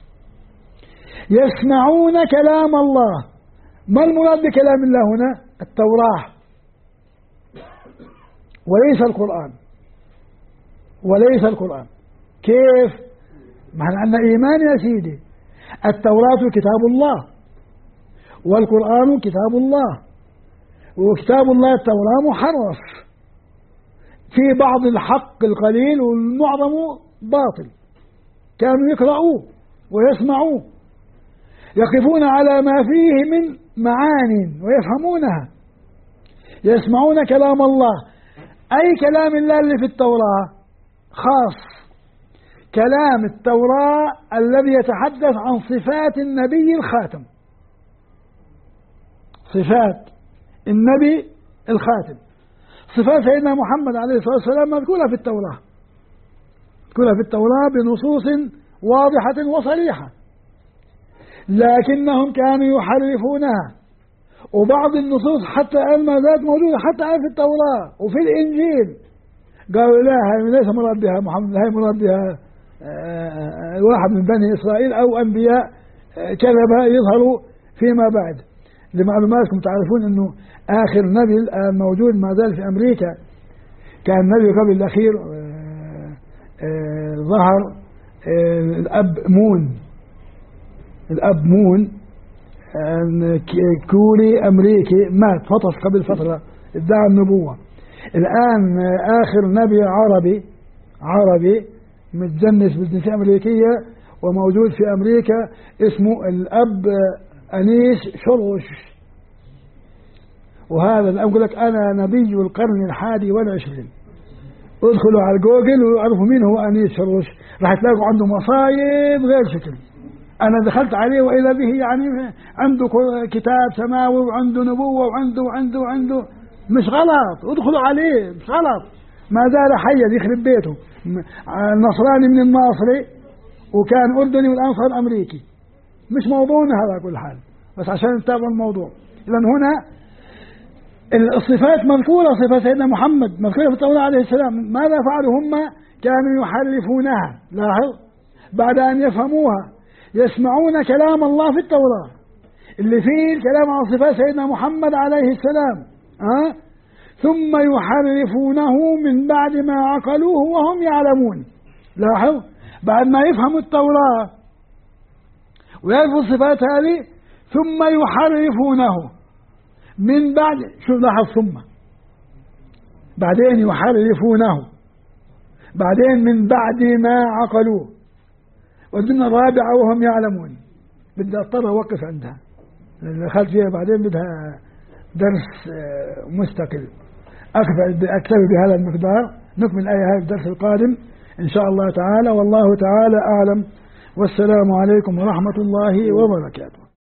يسمعون كلام الله. ما المراد بكلام الله هنا؟ التوراة وليس القرآن، وليس القرآن. كيف؟ ما احنا عندنا إيمان يا سيدي، التوراة كتاب الله والقرآن كتاب الله، وكتاب الله التوراة محرف في بعض الحق القليل والمعظم باطل، كانوا يقرؤوه ويسمعوه، يقفون على ما فيه من معاني ويفهمونها. يسمعون كلام الله، أي كلام الله اللي في التوراة خاص كلام التوراة الذي يتحدث عن صفات النبي الخاتم، صفات النبي الخاتم، صفات سيدنا محمد عليه الصلاة والسلام مذكورة في التوراة، مذكورة في التوراة بنصوص واضحة وصريحة، لكنهم كانوا يحرفونها. وبعض النصوص حتى الآن ما زالت موجودة حتى الآن في التوراة وفي الإنجيل، قالوا لا هي ليس مراد بها محمد، هي مراد بها واحد من بني إسرائيل أو أنبياء كذبة يظهروا فيما بعد. لمعلوماتكم تعرفون أنه آخر نبي الآن موجود ما زال في أمريكا، كان النبي قبل الأخير ظهر الأب مون، الأب مون كوري أمريكي مات فطس قبل فترة، ادعى النبوة. الآن آخر نبي عربي متجنس بالجنسية الأمريكية وموجود في أمريكا اسمه الأب أنيس شرغش، وهذا الأب يقول لك أنا نبي القرن 21. ادخلوا على جوجل ويعرفوا مين هو أنيس شروش، راح تلاقوا عنده مصايب غير شكل. أنا دخلت عليه وإذا به يعني عنده كتاب سماوي وعنده نبوة وعنده مش غلط، ادخلوا عليه مش غلط، ما زال حيا يخرب بيته. النصراني من الناصري وكان أردني والآن صار أمريكي، مش موضوعنا هذا كل حال، بس عشان نتابع الموضوع. إذن هنا الصفات مذكورة، صفات سيدنا محمد مذكورة في التوراة عليه السلام. ماذا فعلوا هم؟ كانوا يحرفونها، لاحظ، بعد أن يفهموها يسمعون كلام الله في التوراة اللي فيه الكلام عن صفات سيدنا محمد عليه السلام، ثم يحرفونه من بعد ما عقلوه وهم يعلمون. لاحظ، بعد ما يفهموا التوراة ويعرفوا الصفات هذه ثم يحرفونه من بعد، شوف لاحظ، ثم بعدين يحرفونه، بعدين من بعد ما عقلوه، والجملة الرابعة وهم يعلمون. بدي أضطر أوقف عندها لأن دخلت فيها بعدين بدها درس مستقل. أكتفي بهذا المقدار، نكمل الآية هذه الدرس القادم إن شاء الله تعالى، والله تعالى أعلم، والسلام عليكم ورحمة الله وبركاته.